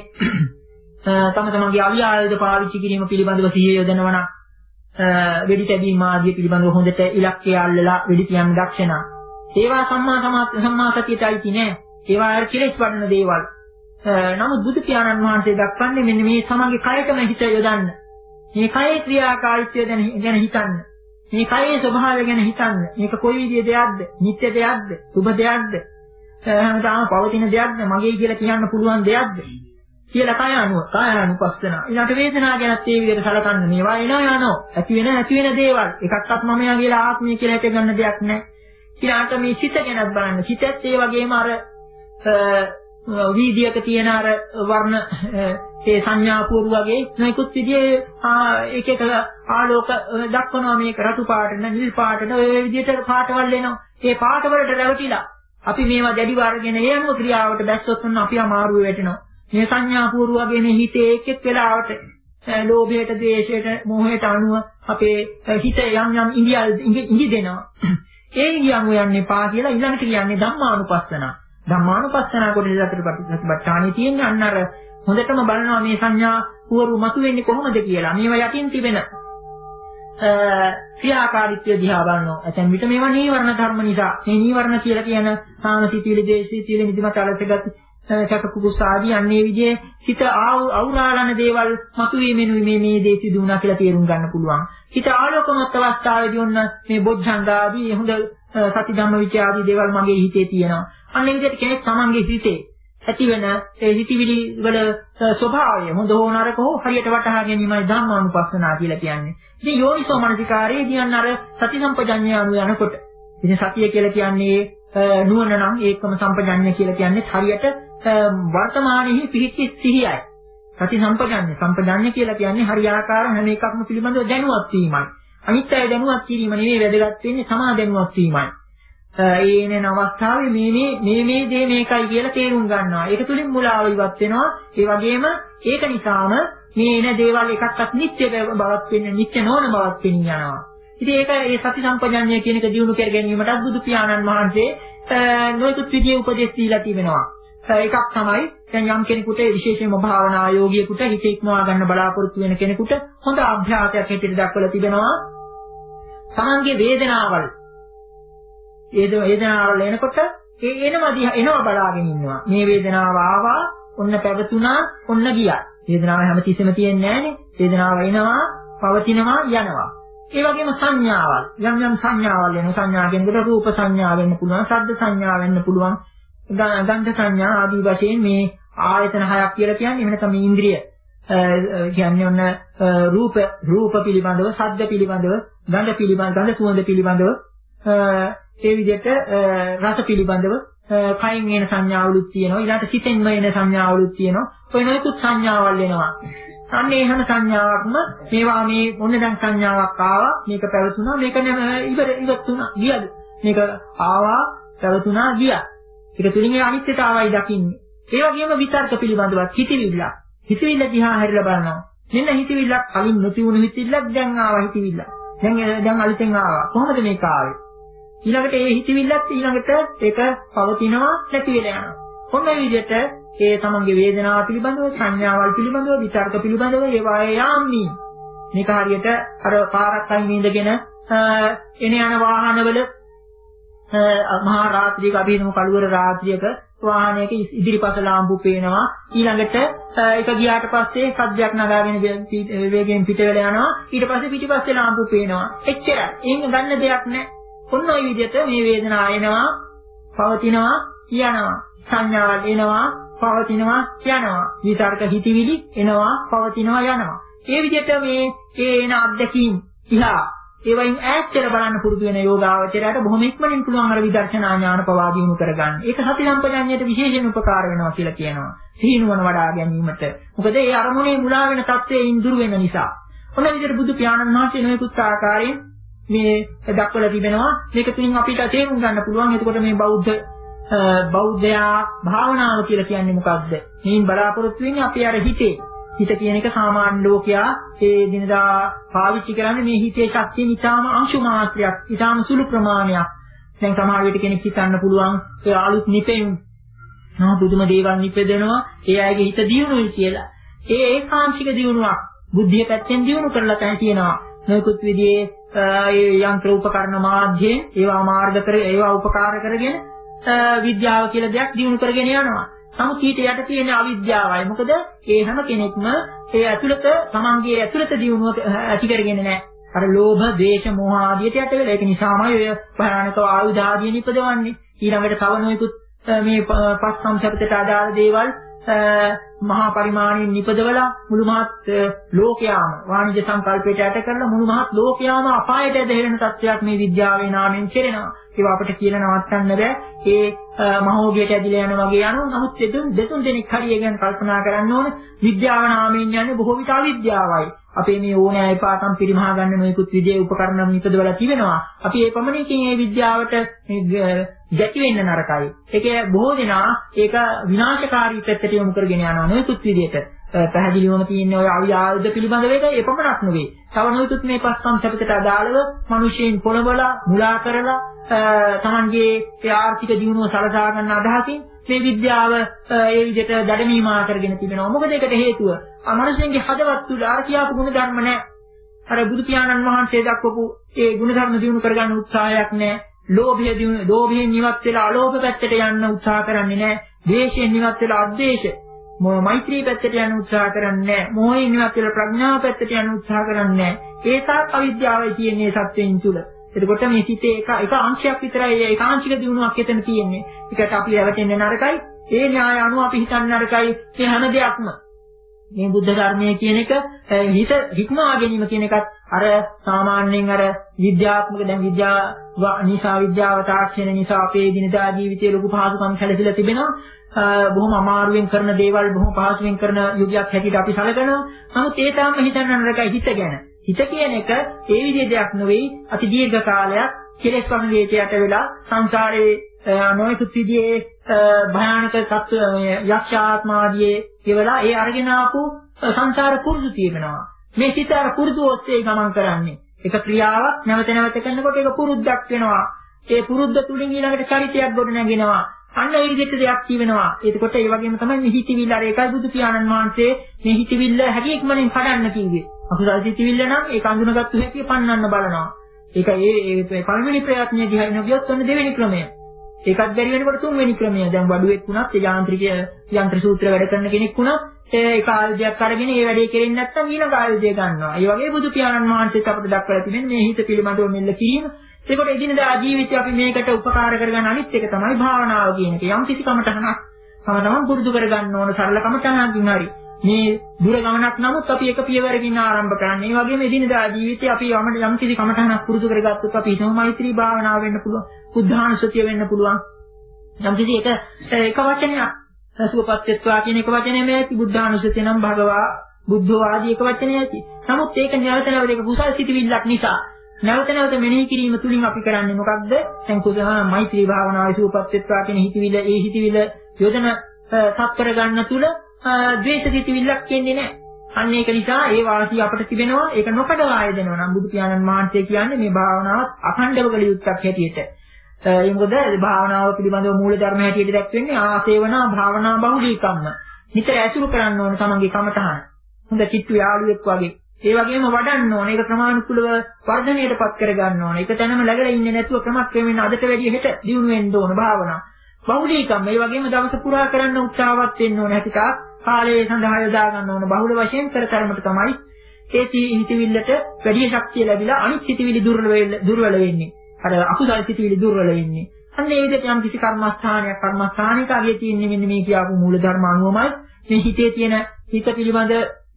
තම තමන්ගේ අවියායද පාවිච්චි කිරීම පිළිබඳව සිහිය යොදනවා නම් වෙඩි තැබීම ආදී පිළිබඳව හොඳට ඉලක්කය අල්ලලා වෙඩි තියන්න දක්ෂ නම් ඒවා සම්මා සම්මා සතියටයි තියෙන්නේ. ඒවා අර කෙලෙස් වඩන දේවල්. නමුත් බුදු පියාණන් වහන්සේ දක්වන්නේ මෙන්න මේ තමන්ගේ කයටම හිත යොදන්න. මේ කයේ ක්‍රියාකාරීත්වය ගැන හිතන්න. මේ කයේ ස්වභාවය ගැන හිතන්න. මේක කොයි විදිහේ දෙයක්ද? නිත්‍ය දෙයක්ද? සුභ දෙයක්ද? හැමදාම පවතින දෙයක්ද? මගේ කියලා කියන්න පුළුවන් දෙයක්ද? කියලා කය අනුව කාය අනුපස්සන. ඊළඟට වේදනාව ගැනත් ඒ විදිහට සලකන්න. මේවා එනවා යනවා. ඇති වෙන නැති වෙන දේවල්. එකක්වත් මමයා කියලා ආත්මය කියලා හිත ගන්න දෙයක් නැහැ. ඊළඟට මේ සිත ගැනත් බලන්න. සිතත් ඒ වගේම අර වීදියක තියෙන අර වර්ණ ඒ සංඥා පුරු වගේ නොයෙකුත් විදිහේ එක එක ආලෝක දක්වනවා. මේක රතු පාට නිල් පාට ඔය විදිහට පාටවල් එනවා. ඒ පාටවලට රැවටිලා අපි මේවා දැඩිව අරගෙන ඒ අනුව ක්‍රියාවට දැස්සොත් නම් අපි අමාරුවේ වැටෙනවා. මේ සංඥා පුරු වගේ මේ හිතේ එක් එක් වෙලාවට ලෝභයට, ද්වේෂයට, මෝහයට අනුව අපේ හිත යම් යම් ඉන්දියල් ඉඟි දෙනවා. ඒ ඉඟියන් යන්නේ පා කියලා ඊළඟට කියන්නේ ධම්මානුපස්සන. ධම්මානුපස්සන කොටස අතර ප්‍රතිපත්තාණේ තියෙන අන්න අර හොඳටම බලනවා මේ සංඥා පුවරු මතුවෙන්නේ කොහොමද කියලා. මේවා යටින් තිබෙන ක්‍රියාකාරීත්වය දිහා බලනවා. එතෙන් විතර මේවා නීවරණ ධර්ම නිසා. මේ නීවරණ කියලා කියන සාමසිතීලි දේශීතීලි නිදිමත අලසගත් චක්කුකුස ආදී අන්නේ විදිහේ හිත අවුරාලන දේවල් මතුවීමෙනුයි මේ මේ දේ සිදු වුණා කියලා තේරුම් ගන්න පුළුවන්. හිත ආලෝකමත් අවස්ථාවේදී ඔන්න මේ බොජ්ජංග ආදී හොඳ සති ධම්ම විචය ආදී දේවල් මගේ හිතේ තියෙනවා. අන්නේ විදිහට කෙනෙක් තමන්ගේ හිතේ ඇතිවෙන ඒ හිතවිලි වල ස්වභාවය හොඳ හෝ නරක හෝ හරියට වටහා ගැනීමයි ධම්මානුපස්සනා කියලා කියන්නේ. ඉතින් යෝනිසෝ මනසිකාරයේදී අන්න අර සති සම්පජඤ්ඤය අනුව යනකොට ඉතින් සතිය කියලා කියන්නේ නුවණ නම් ඒකම සම්පජඤ්ඤය කියලා කියන්නේ හරියට වර්තමානයේ පිහිටි සිහියයි. සති සම්පජඤ්ඤය සම්පජඤ්ඤය කියලා කියන්නේ හරියාකාර හැම එකක්ම පිළිබඳව දැනුවත් වීමයි. අනිත් අය දැනුවත් කිරීම නෙවෙයි වැදගත් වෙන්නේ සමා දැනුවත් වීමයි. ඒ එන අවස්ථාවේ මේ මේ මේ මේ දේ මේකයි කියලා තේරුම් ගන්නවා. ඒක තුලින් මුලාව ඉවත් වෙනවා. ඒ වගේම ඒක නිසාම මේ එන දේවල් එකක්වත් නිත්‍ය බවක් වෙන්නේ නිත්‍ය නොවන බවක් වෙන්නේ යනවා. ඉතින් ඒක ඒ සති සම්පජඤ්ඤය කියන එක දිනු කර ගැනීමටත් බුදු පියාණන් වහන්සේ නොයෙකුත් විදිහේ උපදෙස් දීලා තිබෙනවා. එකක් තමයි දැන් යම් කෙනෙකුට විශේෂයෙන්ම භාවනා යෝගියෙකුට හිත ඉක්මවා ගන්න බලාපොරොත්තු වෙන කෙනෙකුට හොඳ අභ්‍යාසයක් හැටියට දක්වලා තිබෙනවා. තමන්ගේ වේදනාවල් ඒ වේදනාවල් එනකොට ඒ එනවා දිහා එනවා බලාගෙන ඉන්නවා. මේ වේදනාව ආවා, ඔන්න පැවතුණා, ඔන්න ගියා. වේදනාව හැමතිස්සෙම තියෙන්නේ නැහනේ. වේදනාව එනවා, පවතිනවා, යනවා. ඒ වගේම සංඥාවල් යම් යම් සංඥාවල් වෙන සංඥා කියනකොට රූප සංඥා වෙන්න පුළුවන්, ශබ්ද සංඥා වෙන්න පුළුවන්, ගන්ධ සංඥා ආදී වශයෙන් මේ ආයතන හයක් කියලා කියන්නේ එහෙම නැත්නම් මේ ඉන්ද්‍රිය කියන්නේ ඔන්න රූප රූප පිළිබඳව, ශබ්ද පිළිබඳව, ගන්ධ පිළිබඳව, ගන්ධ සුවඳ පිළිබඳව, ඒ විදිහට රස පිළිබඳව කයින් එන සංඥාවලුත් තියෙනවා, ඊළඟට සිතෙන්ම එන සංඥාවලුත් තියෙනවා. ඔය නොයෙකුත් සංඥාවල් එනවා. අන්න ඒ හැම සංඥාවක්ම මේවා මේ මොන දැන් සංඥාවක් ආවා, මේක පැවතුණා, මේක ඉවර ඉවත් වුණා, ගියද? මේක ආවා, පැවතුණා, ගියා. ඒක තුලින් ඒ අනිත්‍යතාවයි දකින්නේ. ඒ වගේම විතර්ක පිළිබඳව හිතවිල්ල. හිතවිල්ල දිහා හැරිලා බලනවා. මෙන්න හිතවිල්ලක් කලින් නොතිබුණු හිතවිල්ලක් දැන් ආවා හිතවිල්ල. දැන් දැන් අලුතෙන් ආවා. කොහොමද මේක ආවේ? ඊළඟට ඒ හිතවිල්ලත් ඊළඟට ඒක පවතිනවා, නැති වෙලා යනවා. කොහොම විදිහට ඒ තමන්ගේ වේදනාව පිළිබඳව, සංඥාවල් පිළිබඳව, විතර්ක පිළිබඳව ඒවා යාම්නි. මේක හරියට අර පාරක් අයින් ඉඳගෙන එන යන වාහනවල මහා රාත්‍රියක අපි හිතමු කළුවර රාත්‍රියක වාහනයක ඉදිරිපස ලාම්පු පේනවා. ඊළඟට ඒක ගියාට පස්සේ සද්දයක් නගාගෙන වේගයෙන් පිට වෙලා යනවා. ඊට පස්සේ පිටිපස්සේ ලාම්පු පේනවා. එච්චරයි. ඒක ගන්න දෙයක් නැහැ. ඔන්න ඔය විදිහට මේ වේදනාව එනවා, පවතිනවා, යනවා. සංඥාවල් එනවා, පවතිනවා, යනවා. විතර්ක හිතවිලි එනවා, පවතිනවා, යනවා. මේ විදිහට මේ ඒ එන අත්දැකීම් ඉහා ඒවයින් ඈත් වෙලා බලන්න පුරුදු වෙන යෝගාවචරයට බොහොම ඉක්මනින් පුළුවන් අර විදර්ශනා ඥාන පවා දිනු කරගන්න. ඒක සති සම්පජඤ්ඤයට විශේෂයෙන් උපකාර වෙනවා කියලා කියනවා. සීනුවන වඩා ගැනීමට. මොකද ඒ අරමුණේ මුලා වෙන තත්ත්වයෙන් දුර වෙන නිසා. ඔන්න විදිහට බුදු පියාණන් වහන්සේ නොයෙකුත් ආකාරයෙන් මේ දක්වලා තිබෙනවා. මේක තුලින් අපිට තේරුම් ගන්න පුළුවන්. එතකොට මේ බෞද්ධ බෞද්ධයා භාවනාව කියලා කියන්නේ මොකක්ද? මේන් බලාපොරොත්තු වෙන්නේ අපි අර හිතේ හිත කියන එක සාමාන්‍ය ලෝකයා ඒ දිනදා පාවිච්චි කරන්නේ මේ හිතේ ශක්තිය නිතාම අංශු මාත්‍රයක්, නිතාම සුළු ප්‍රමාණයක්. දැන් සමහර විට කෙනෙක් හිතන්න පුළුවන් ඒ අලුත් නිපෙන් නා බුදුම දේවල් නිපෙදෙනවා, ඒ අයගේ හිත දියුණුයි කියලා. ඒ ඒකාංශික දියුණුවක් බුද්ධිය පැත්තෙන් දියුණු කරලා තමයි කියනවා. නොයෙකුත් විදිහේ ඒ යන්ත්‍ර උපකරණ මාධ්‍යයෙන් ඒවා මාර්ග කර ඒවා උපකාර කරගෙන විද්‍යාව කියලා දෙයක් දියුණු කරගෙන යනවා. නමුත් ඊට යට තියෙන අවිද්‍යාවයි. මොකද ඒ හැම කෙනෙක්ම ඒ ඇතුළත තමන්ගේ ඇතුළත දියුණුව ඇති කරගෙන නැහැ. අර ලෝභ, ද්වේෂ, මෝහ ආදියට යට වෙලා. ඒක නිසාමයි ඔය භයානක ආයුධ ආදී නිපදවන්නේ. ඊළඟට තව නොයෙකුත් මේ පස්සම් සැපතට අදාළ දේවල් මහා පරිමාණයෙන් නිපදවලා මුළු මහත් ලෝකයාම වාණිජ සංකල්පයට යට කරලා මුළු මහත් ලෝකයාම අපායට ඇදහෙන තත්ත්වයක් මේ විද්‍යාවේ නාමයෙන් කෙරෙනවා. ඒවා අපිට කියලා නවත්තන්න බෑ. ඒ මහෝගයට ඇදිලා යන වගේ යනවා. නමුත් දෙතුන් දෙතුන් දෙනෙක් හරිය ගැන කල්පනා කරන්න ඕනේ. විද්‍යාව නාමයෙන් යන්නේ බොහෝ විට අවිද්‍යාවයි. අපේ මේ ඕනෑ පාටම් පිරිමහා ගන්න නොයෙකුත් විදිහේ උපකරණ නිපදවලා තිබෙනවා. අපි ඒ පමණකින් මේ විද්‍යාවට ගැටි වෙන්න නරකයි. ඒකේ බොහෝ දෙනා ඒක විනාශකාරී පැත්තට යොමු කරගෙන යනවා නොයෙකුත් විදිහට. පැහැදිලිවම තියෙන්නේ ඔය ආයුධ පිළිබඳව එක ඒ පමණක් නෙවෙයි. තව නොයෙකුත් මේ පස්කම් සැපතට අදාළව මිනිසෙයින් පොළවලා මුලා කරලා තමන්ගේ ඒ ආර්ථික දියුණුව සලසා ගන්න අදහසින් මේ විද්‍යාව ඒ විදිහට දඩමීමා කරගෙන තිබෙනවා. මොකද ඒකට හේතුව මනුෂ්‍යයන්ගේ හදවත් තුල අර කියාපු ගුණ ධර්ම නැහැ. අර බුදු පියාණන් වහන්සේ දක්වපු ඒ ගුණ ධර්ම දියුණු කරගන්න උත්සාහයක් නැහැ. ලෝභය දියුණු ලෝභයෙන් ඉවත් වෙලා අලෝභ පැත්තට යන්න උත්සාහ කරන්නේ නැහැ. ද්වේෂයෙන් ඉවත් වෙලා අද්වේෂ මෛත්‍රී පැත්තට යන්න උත්සාහ කරන්නේ නැහැ. මොහයෙන් ඉවත් වෙලා ප්‍රඥාව පැත්තට යන්න උත්සාහ කරන්නේ නැහැ. ඒකත් අවිද්‍යාවයි කියන්නේ සත්‍යයෙන් තුල. එතකොට මේ සිතේ එක එක අංශයක් විතරයි ඒකාංශික දියුණුවක් එතන තියෙන්නේ. ඒකට අපි රැවටෙන්නේ නරකයි. ඒ න්‍යාය අනුව අපි හිතන්නේ නරකයි. මේ හැම දෙයක්ම මේ බුද්ධ ධර්මයේ කියන එක හිත හික්මවා ගැනීම කියන එකත් අර සාමාන්‍යයෙන් අර විද්‍යාත්මක දැන් විද්‍යාව නිසා විද්‍යාව තාක්ෂණ නිසා අපේ දිනදා ජීවිතයේ ලොකු පහසුකම් සැලසීලා තිබෙනවා. බොහොම අමාරුවෙන් කරන දේවල් බොහොම පහසුවෙන් කරන යුගයක් හැටියට අපි සැලකනවා. නමුත් ඒ තාම හිතන්න නරකයි හිත ගැන. හිත කියන එක ඒ විදිහේ දෙයක් නෙවෙයි. අති දීර්ඝ කාලයක් කෙලෙස් වර්ගයට යට වෙලා සංසාරේ නොයෙකුත් විදිහේ භයානක තත්ත්ව මේ යක්ෂාත්ම ආදී ඒවලා ඒ අරගෙන ආපු සංසාර පුරුදු තියෙනවා. මේ සිත අර පුරුදු ඔස්සේ ගමන් කරන්නේ. එක ක්‍රියාවක් නැවත නැවත කරනකොට ඒක පුරුද්දක් වෙනවා. ඒ පුරුද්ද තුලින් ඊළඟට චරිතයක් ගොඩ නැගෙනවා. අන්න ඒ විදිහට දෙයක් කියවෙනවා. ඒකකොට ඒ වගේම තමයි මේ හිතවිල්ල අර ඒකයි බුදු පියාණන් වහන්සේ මේ හිතවිල්ල හැකියක්මනින් කඩන්න කිව්වේ. අකුසල හිතවිල්ල නම් ඒක අඳුනගත්තු හැටි පන්නන්න බලනවා. ඒක ඒ ඒ පළවෙනි ප්‍රයත්නය දිහා නොගියොත් ඔන්න දෙවෙනි ක්‍රමය. ඒකත් බැරි වෙනකොට තුන්වෙනි ක්‍රමය. දැන් වඩුවෙක් වුණත් ඒ යාන්ත්‍රික යන්ත්‍ර සූත්‍ර වැඩ කරන කෙනෙක් වුණත් ඒක ආයුධයක් අරගෙන ඒ වැඩේ කෙරෙන්නේ නැත්නම් ඊළඟ ආයුධය ගන්නවා. ඒ වගේ බුදු පියාණන් වහන්සේත් අපිට දක්වලා තිබෙන මේ හිත පිළිබඳව මෙල්ල කිරීම. ඒකට එදිනදා ජීවිතේ අපි මේකට උපකාර කරගන්න අනිත් එක තමයි භාවනාව කියන එක. යම් කිසි කමටහනක් තම තමන් පුරුදු කරගන්න ඕන සරල කමටහනකින් හරි. මේ දුර ගමනක් නමුත් අපි එක පියවරකින් ආරම්භ කරන්නේ. ඒ වගේම එදිනදා ජීවිතේ අපි යම් කිසි කමටහනක් පුරුදු කරගත්තොත් අපි හිතමු මෛත්‍රී භාවනාව වෙන්න පුළුවන්. බුද්ධානුස්සතිය වෙන්න පුළුවන්. යම් කිසි එක එක වචනයක් සුවපත්ත්වා කියන එක වචනේ මේ ඇති බුද්ධානුස්සතිය නම් භගවා බුද්ධෝ ආදී එක වචනේ ඇති. නමුත් ඒක නැවත නැවත ඒක කුසල් සිතිවිල්ලක් නිසා නැවත නැවත මෙනෙහි කිරීම තුලින් අපි කරන්නේ මොකක්ද? දැන් කුසල මෛත්‍රී භාවනාවේ සුවපත්ත්වා කියන හිතවිල්ල ඒ හිතවිල්ල යොදන සත්කර ගන්න තුල ද්වේෂ සිතිවිල්ලක් කියන්නේ නැහැ. අන්න ඒක නිසා ඒ වාසිය අපිට තිබෙනවා. ඒක නොකඩවා යදෙනවා නම් බුදු පියාණන් වහන්සේ කියන්නේ මේ භාවනාවත් අඛණ්ඩව කළ යුත්තක් හැටියට. ඒ මොකද භාවනාව පිළිබඳව මූල ධර්ම හැටියට දැක්වෙන්නේ ආසේවනා භාවනා බහුලීකම්ම. නිතර ඇසුරු කරන්න ඕන තමන්ගේ කමතහන. හොඳ කිට්ටු යාළුවෙක් වගේ. ඒ වගේම වඩන්න ඕන. ඒක ප්‍රමාණිකුලව වර්ධනයටපත් කර ගන්න ඕන. ඒක තැනම läගලා ඉන්නේ නැතුව ක්‍රමක්‍රමයෙන් අදට වැඩිය හෙට දියුණු වෙන්න ඕන භාවනාව. බහුලීකම්ම. ඒ වගේම දවස පුරා කරන්න උත්සාහවත් වෙන්න ඕන. හැටිකා කාලය සඳහා යොදා ගන්න ඕන. බහුල වශයෙන් කරතරමට තමයි ඒ හිතවිල්ලට වැඩි ශක්තිය ලැබිලා අනිත් හිතවිලි දුර්වල දුර්වල වෙන්නේ. අර අකුසල සිතිවිලි දුර්වල වෙන්නේ. අන්න ඒ විදිහට යම් කිසි කර්මස්ථානයක් කර්මස්ථානික අගය තියෙන්නේ මෙන්න මේ කියපු මූල ධර්ම අනුවමයි මේ හිතේ තියෙන හිත පිළිබඳ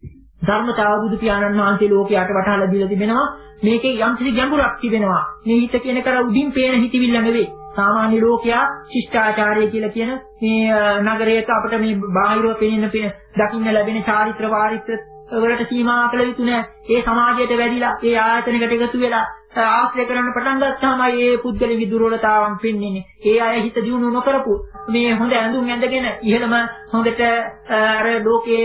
ධර්මතාව බුදු පියාණන් වහන්සේ ලෝකයට වටහලා දීලා තිබෙනවා. මේකේ යම් කිසි ගැඹුරක් තිබෙනවා. මේ හිත කියන කර උඩින් පේන හිතවිල්ල නෙවෙයි. සාමාන්‍ය ලෝකයා ශිෂ්ටාචාරය කියලා කියන මේ නගරයක අපිට මේ බාහිරව පේන දකින්න ලැබෙන චාරිත්‍ර වාරිත්‍ර වලට සීමා කළ යුතු නෑ. ඒ සමාජයට වැඩිලා ඒ ආයතනයකට එකතු වෙලා ආශ්‍රය කරන්න පටන් ගත්තාම මේ පුද්ගලික දුර්වලතාවන් පෙන්වන්නේ. ඒ අය හිත දියුණු නොකරපු මේ හොඳ ඇඳුම් ඇඳගෙන ඉහළම හොඳට අර ලෝකයේ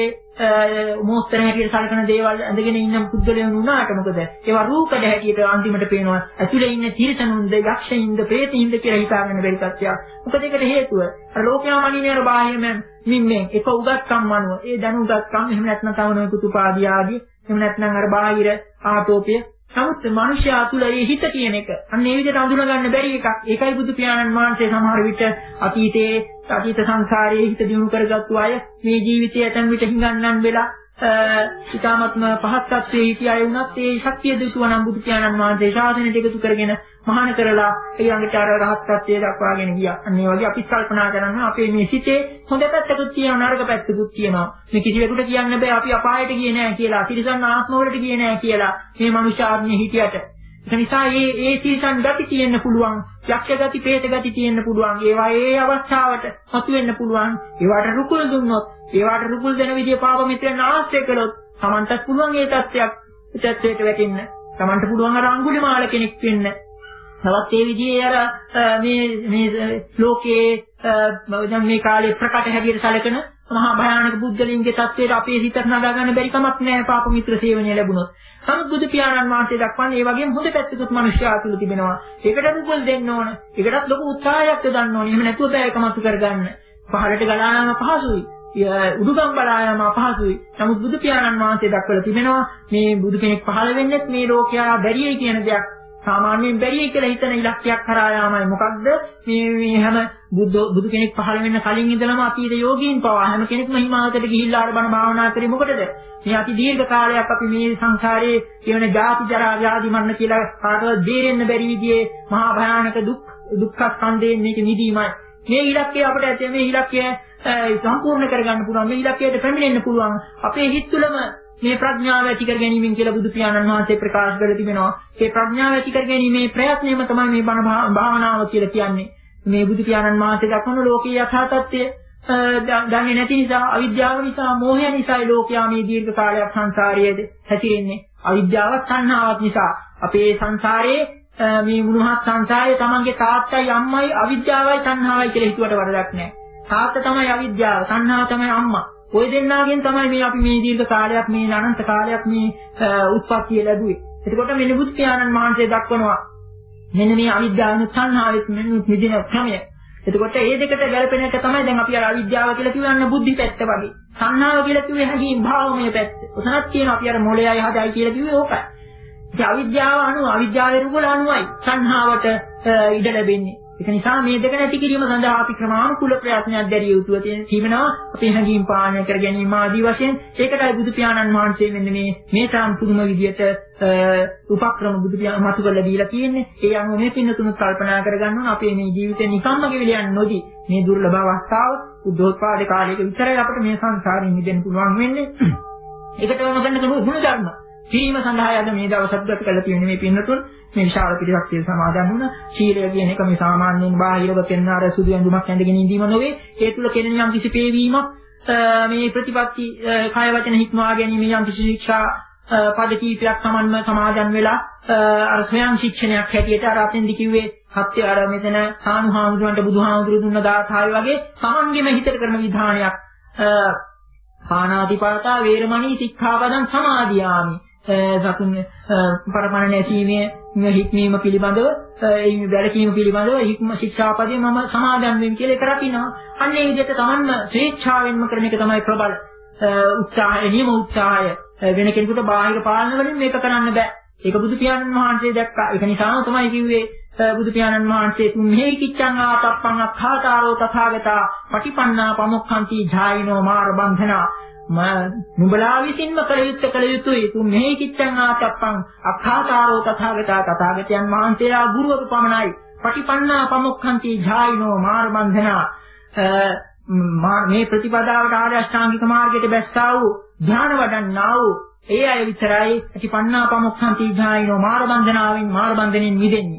මොස්තර හැටියට සලකන දේවල් ඇඳගෙන ඉන්න පුද්ගලයන් වුණාට මොකද? ඒවා රූකඩ හැටියට අන්තිමට පේනවා. ඇතුලේ ඉන්න තිරිසනුන්ද, යක්ෂයින්ද, ප්‍රේතයින්ද කියලා හිතාගෙන බැරි තත්ත්වයක්. මොකද ඒකට හේතුව අර ලෝකයාම අනිනේ අර බාහිරම මිම්මෙන් එක උගත්කම් අනුව ඒ දැනුගත්කම් එහෙම නැත්නම් තව නොයෙකුත් උපාදී ආදී එහෙම නැත්නම් අර බාහිර ආටෝපය. නමුත් මනුෂ්‍යයා තුළ ඒ හිත කියන එක අන්න ඒ විදිහට අඳුන ගන්න බැරි එකක්. ඒකයි බුදු පියාණන් වහන්සේ සමහර විට අතීතයේ අතීත සංසාරයේ හිත දිනු කරගත්තු අය මේ ජීවිතය ඇතන් විට හිඟන්නන් වෙලා ඊටාත්ම පහත් තත්ත්වයේ හිටිය අය වුණත් ඒ ශක්තිය දුතුව නම් බුදු පියාණන් වහන්සේ ශාසනයට එකතු කරගෙන මහාන කරලා ඊළඟට අර රහත් ත්‍ත්වයට දක්වාගෙන ගියා. අන්න ඒ වගේ අපි කල්පනා කරනවා අපේ මේ සිතේ හොඳ පැත්තකුත් තියෙනවා නරක පැත්තකුත් තියෙනවා. මේ කිසිවෙකුට කියන්න බෑ අපි අපායට ගියේ නෑ කියලා, තිරිසන් ආත්මවලට ගියේ නෑ කියලා මේ මනුෂ්‍ය ආත්මයේ හිටියට. ඒ නිසා මේ ඒ තිරිසන් ගති තියෙන්න පුළුවන්, යක්ෂ ගති, പ്രേත ගති තියෙන්න පුළුවන්. ඒවා ඒ අවස්ථාවට හසු වෙන්න පුළුවන්. ඒවට රුකුල් දුන්නොත්, ඒවට රුකුල් දෙන විදිය පාප මිත්‍රයන් ආශ්‍රය කළොත් Tamanටත් පුළුවන් ඒ තත්ත්වයක් තත්ත්වයට වැටෙන්න. Tamanට පුළුවන් අර අඟුලිමාල කෙනෙක් වෙන්න. තවත් ඒ විදිහේ අර මේ මේ ලෝකයේ දැන් මේ කාලේ ප්‍රකට හැටියට සැලකෙන මහා භයානක බුද්ධලින්ගේ තත්ත්වයට අපේ හිතට නගා ගන්න බැරි කමක් නැහැ පාප මිත්‍ර සේවනය ලැබුණොත්. නමුත් බුදු පියාණන් වහන්සේ දක්වන්නේ ඒ වගේම හොඳ පැත්තකුත් මිනිස්යා තුළ තිබෙනවා. ඒකට රුකුල් දෙන්න ඕන. ඒකටත් ලොකු උත්සාහයක් යොදන්න ඕනේ. එහෙම නැතුව බෑ එකමතු කරගන්න. පහළට ගලා යාම පහසුයි. උඩුගම් බලා යාම අපහසුයි. නමුත් බුදු පියාණන් වහන්සේ දක්වලා තිබෙනවා මේ බුදු කෙනෙක් පහළ වෙන්නේ මේ ලෝකයා බැරියයි කියන දෙයක්. සාමාන්‍යයෙන් බැරිය කියලා හිතන ඉලක්කයක් කරා යාමයි. මොකක්ද මේ මේ හැම බුදු බුදු කෙනෙක් පහළ වෙන්න කලින් ඉඳලම අතීත යෝගීන් පවා හැම කෙනෙක්ම හිමාවතට ගිහිල්ලා ආර බණ භාවනා කරේ මොකටද? මේ අති දීර්ඝ කාලයක් අපි මේ සංසාරයේ කියන ජාති ජරා ව්‍යාධි මරණ කියලා කාටවත් බේරෙන්න බැරි විදිහේ මහා භයානක දුක් දුක්ඛ ස්කන්ධයෙන් මේක නිදීමයි. මේ ඉලක්කය අපිට ඇත්තේ මේ ඉලක්කය සම්පූර්ණ කරගන්න පුළුවන්. මේ ඉලක්කයට පැමිණෙන්න පුළුවන්. අපේ හිත තුළම මේ ප්‍රඥාව ඇති කර ගැනීමෙන් කියලා බුදු පියාණන් වහන්සේ ප්‍රකාශ කරලා තිබෙනවා. ඒ ප්‍රඥාව ඇති කර ගැනීමේ ප්‍රයත්නයම තමයි මේ බණ භාවනාව කියලා කියන්නේ. මේ බුදු පියාණන් වහන්සේ දක්වන ලෝකීය යථා තත්ත්වය දන්නේ නැති නිසා, අවිද්‍යාව නිසා, මෝහය නිසා ලෝකයා මේ දීර්ඝ කාලයක් සංසාරයේද හැසිරෙන්නේ. අවිද්‍යාවත් තණ්හාවත් නිසා අපේ සංසාරයේ මේ මුණුහත් සංසාරයේ තමන්ගේ තාත්තයි අම්මයි අවිද්‍යාවයි තණ්හාවයි කියලා හිතුවට වරදක් නැහැ. තාත්තා තමයි අවිද්‍යාව, තණ්හාව තමයි අම්මා. ඔය දෙන්නාගෙන් තමයි මේ අපි මේ දීර්ඝ කාලයක් මේ අනන්ත කාලයක් මේ උත්පත්ති ලැබුවේ. එතකොට මෙන්න බුදු පියාණන් වහන්සේ දක්වනවා මෙන්න මේ අවිද්‍යාවෙන් තණ්හාවෙත් මෙන්න මිදින ක්‍රමය. එතකොට මේ දෙකට ගැලපෙන එක තමයි දැන් අපි අර අවිද්‍යාව කියලා කියවන්න බුද්ධි පැත්ත වගේ. තණ්හාව කියලා කිව්වේ හැඟීම් භාවමය පැත්ත. උතනත් කියන අපි අර මොළයයි හදයි කියලා කිව්වේ ඕකයි. ඒ අවිද්‍යාව අනුව අවිද්‍යාවේ රුගල අනුවයි තණ්හාවට ඉඩ ලැබෙන්නේ. ඒක නිසා මේ දෙක නැති කිරීම සඳහා අපි ක්‍රමානුකූල ප්‍රයත්නයක් දැරිය යුතුව තියෙනවා. අපේ හැඟීම් පාලනය කර ගැනීම ආදී වශයෙන් ඒකටයි බුදු පියාණන් වහන්සේ මෙන්න මේ මේ තරම් පුදුම විදියට උපක්‍රම බුදු පියාණන් මතු කරලා දීලා තියෙන්නේ. ඒ අනුව මේ පින්න තුන කල්පනා කරගන්න ඕන අපේ මේ ජීවිතේ නිකම්ම ගෙවිලා යන්නේ නොදී මේ දුර්ලභ අවස්ථාව උද්දෝත්පාද කාලයක විතරයි අපිට මේ සංසාරයෙන් මිදෙන්න පුළුවන් වෙන්නේ. ඒකට වම ගන්න ගුණ ධර්ම කිරීම සඳහා යන මේ දවසක් ගත කළ තියෙන මේ පින්නතුන් මේ විශාල පිටසක් සමාදන් වුණා. ශීලය කියන එක මේ සාමාන්‍යයෙන් බාහිරව පෙන්වන අර සුදු ඇඳුමක් ඇඳගෙන ඉඳීම නොවේ. ඒ තුල කෙනෙක් යම් කිසි පේවීමක් මේ ප්‍රතිපත්ති කය වචන හික්මවා ගැනීම යම් කිසි ශික්ෂා පද කීපයක් සමන්ව සමාදන් වෙලා අර ස්වයං ශික්ෂණයක් හැටියට අර අපෙන්දි කිව්වේ සත්‍ය අර මෙතන සානුහාමුදුරන්ට බුදුහාමුදුරු දුන්න දාතාවය වගේ සමන්ගෙම හිතට කරන විධානයක් පාණාතිපාතා වේරමණී සික්ඛාපදං සමාදියාමි. සතුන් පරමණ නැසීමේ හික්මීම පිළිබඳව ඒ වැරකීම පිළිබඳව හික්ම ශික්ෂාපදේ මම සමාදන් වෙමි කියලා ඒක රකින්නවා. අන්න ඒ විදිහට තමන්ම ස්වේච්ඡාවෙන්ම කරන එක තමයි ප්‍රබල උත්සාහය, නියම උත්සාහය. වෙන කෙනෙකුට බාහිර පාලන වලින් මේක කරන්න බෑ. ඒක බුදු පියාණන් වහන්සේ දැක්කා. ඒක නිසාම තමයි කිව්වේ බුදු පියාණන් වහන්සේ තුන් මෙහි කිච්ඡං ආතප්පං අක්ඛාතාරෝ තථාගතා පටිපන්නා පමුක්ඛන්ති ජායිනෝ මාර බන්ධනා නුඹලා විසින්ම කළ යුත්තේ කළ යුතුයි. තුන් මෙහි කිච්ඡං ආතප්පං අක්ඛාතාරෝ තථාගතා තථාගතයන් වහන්සේලා ගුරුවරු පමණයි. පටිපන්නා පමුක්ඛන්ති ජායිනෝ මාර බන්ධනා මේ ප්‍රතිපදාවට ආර්ය අෂ්ටාංගික මාර්ගයට බැස්සා වූ ධ්‍යාන වඩන්නා වූ ඒ අය විතරයි පටිපන්නා පමුක්ඛන්ති ජායිනෝ මාර බන්ධනාවෙන් මාර බන්ධනෙන් මිදෙන්නේ.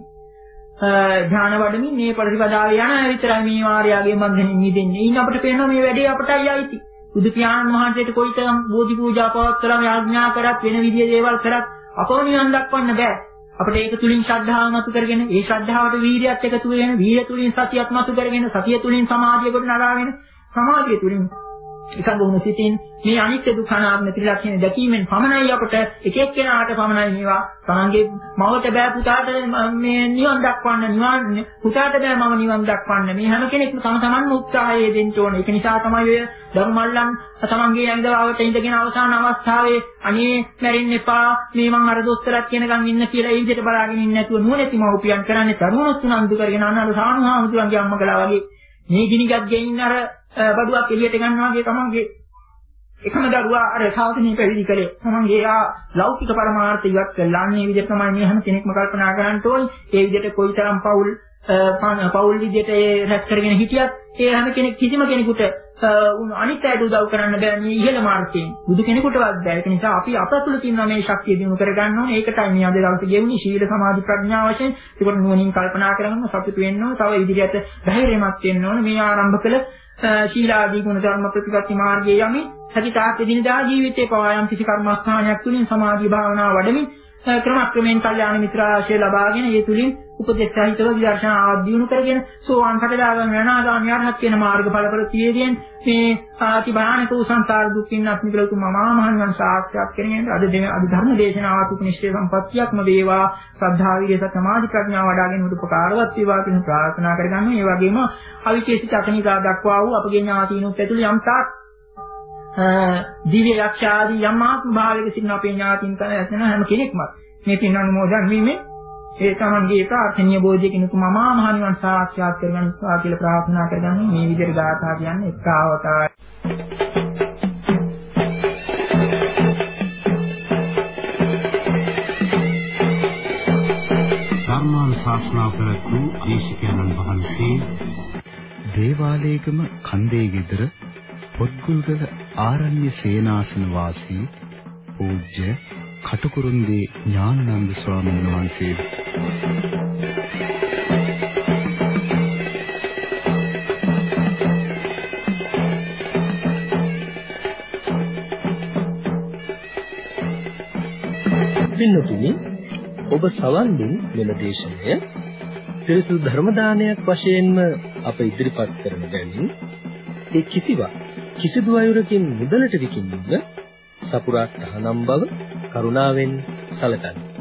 ධ්‍යාන වඩමින් මේ ප්‍රතිපදාවේ යන අය විතරයි මේ මාර්යාගේ බන්ධනෙන් මිදෙන්නේ. ඉතින් අපිට පේනවා මේ වැඩේ අපටයි අයිති. බුදු පියාණන් වහන්සේට කොයිතරම් බෝධි පූජා පවත්වලා යාඥා කරත් වෙන විදිහේ දේවල් කරත් අපව නිවන් දක්වන්න බෑ. අපිට ඒක තුලින් ශ්‍රද්ධාව මතු කරගෙන ඒ ශ්‍රද්ධාවට වීරියත් එකතු වෙන වීරිය තුලින් සතියත් මතු කරගෙන සතිය තුලින් සමාධිය කොට නරාගෙන සමාධිය තුලින් එකඟ වුණු සිතින් මේ අනිත්‍ය දුක්ඛ අනාත්ම ත්‍රිලක්ෂණ දැකීමෙන් පමණයි අපට එක එක්කෙනාට පමණයි මේවා තමන්ගේ මවට බෑ පුතාට මේ නිවන් දක්වන්න නිවන් පුතාට බෑ මම නිවන් දක්වන්න මේ හැම කෙනෙක්ම තම තමන්ම උත්සාහය දෙන්න ඕනේ. ඒක නිසා තමයි ඔය ධර්මල්ලන් තමන්ගේ ඇඟවවට ඉඳගෙන අවසාන අවස්ථාවේ අනේ මැරෙන්න එපා මේ මං අර දොස්තරත් කියනකම් ඉන්න කියලා ඒ විදිහට බලාගෙන ඉන්නේ නැතුව නුවණැති මව්පියන් කරන්නේ තරුණොත් උනන්දු කරගෙන අන්න සානුහාමුදුරන්ගේ අම්මගලා වගේ මේ ගිනිගත් ගෙයින් අර බඩුවක් එළියට ගන්නවා වගේ තමන්ගේ එකම දරුවා අර සාවධානී පැවිදි කළේ තමන්ගේ ආ ලෞකික පරමාර්ථ ඉවත් කළා. අන්නේ විදිහට තමයි මේ හැම කෙනෙක්ම කල්පනා කරන්න ඕනේ. ඒ විදිහට කොයිතරම් පෞල් පෞල් විදිහට ඒ රැස් කරගෙන හිටියත් ඒ හැම කෙනෙක් කිසිම කෙනෙකුට අනිත් අයට උදව් කරන්න බෑ මේ ඉහළ මාර්ගයෙන්. බුදු කෙනෙකුටවත් බෑ. ඒක නිසා අපි අප තුළ තියෙන මේ ශක්තිය දිනු කරගන්න ඕනේ. ඒකටයි මේ අද දවසේ ගෙවුනේ ශීල සමාධි ප්‍රඥා වශයෙන්. ඒකට නුවණින් කල්පනා කරගන්න සතුටු වෙන්න ඕනේ. තව ඉදිරියට ධෛර්යමත් වෙන්න ඕනේ. මේ ආරම්භ කළ ශීලාදී ගුණ ධර්ම ප්‍රතිපත්ති මාර්ගයේ යමි සතිතාක් දිනදා ජීවිතේ පවා යම් කිසි කර්මස්ථානයක් තුලින් සමාධි භාවනාව වඩමින් ක්‍රමක්‍රමයෙන් කල්යාණ මිත්‍රාශ්‍රය ලබාගෙන ඒ තුලින් උපදේශ සහිතව විදර්ශනා ආධ්‍යයන කරගෙන සෝවාන් සකදාගාමී අනාගාමී අරහත් කියන මාර්ගඵල ප්‍රතියේදීන් මේ ආති භයානක වූ සංසාර දුක්ඛින් අත්මිකල උතුම් මහා මහණන් සාක්ෂාත් කරගෙන අද දෙන අද ධර්ම දේශනාවත් උපනිෂ්ඨේ සම්පත්තියක්ම වේවා ශ්‍රද්ධා විරිය සමාධි ප්‍රඥා වඩාගෙන උපකාරවත් වේවා කියන ප්‍රාර්ථනා කරගන්න. ඒ වගේම අවිචේසිත අකනිකා දක්වා වූ අපගේ ඥාතීනුත් ඇතුළු යම් තාක් දිව්‍ය යක්ෂාදී යම් ආත්ම භාවයක සිටින අපේ ඥාතීන් කරන ඇතන හැම කෙනෙක්ම මේ පින් අනුමෝදන් වීමෙන් ඒ තමන්ගේ ප්‍රාර්ථනීය බෝධියකින් උතුම් මහා මහ නිවන් සාක්ෂාත් කරගන්නවා කියලා ප්‍රාර්ථනා කරගන්න. මේ විදිහට ගාථා කියන්නේ එක්තාවතාවයි. ධර්මානුශාසනා කරපු දේශකයන්න් වහන්සේ දේවාලේගම කන්දේ ගෙදර පොත්ගුල්ගල ආරණ්‍ය සේනාසන වාසී පූජ්‍ය කටුකුරුන්දී ඥානানন্দ ස්වාමීන් වහන්සේ පින්නතුනි ඔබ සවන් දුන් මෙම දේශනය පිරිසුදු ධර්ම දානයක් වශයෙන්ම අප ඉදිරිපත් කරන බැවින් ඒ කිසිවක් කිසිදු අයුරකින් මුදලට විකිණීම සපුරා තහනම් බව කරුණාවෙන් සැලකන්න.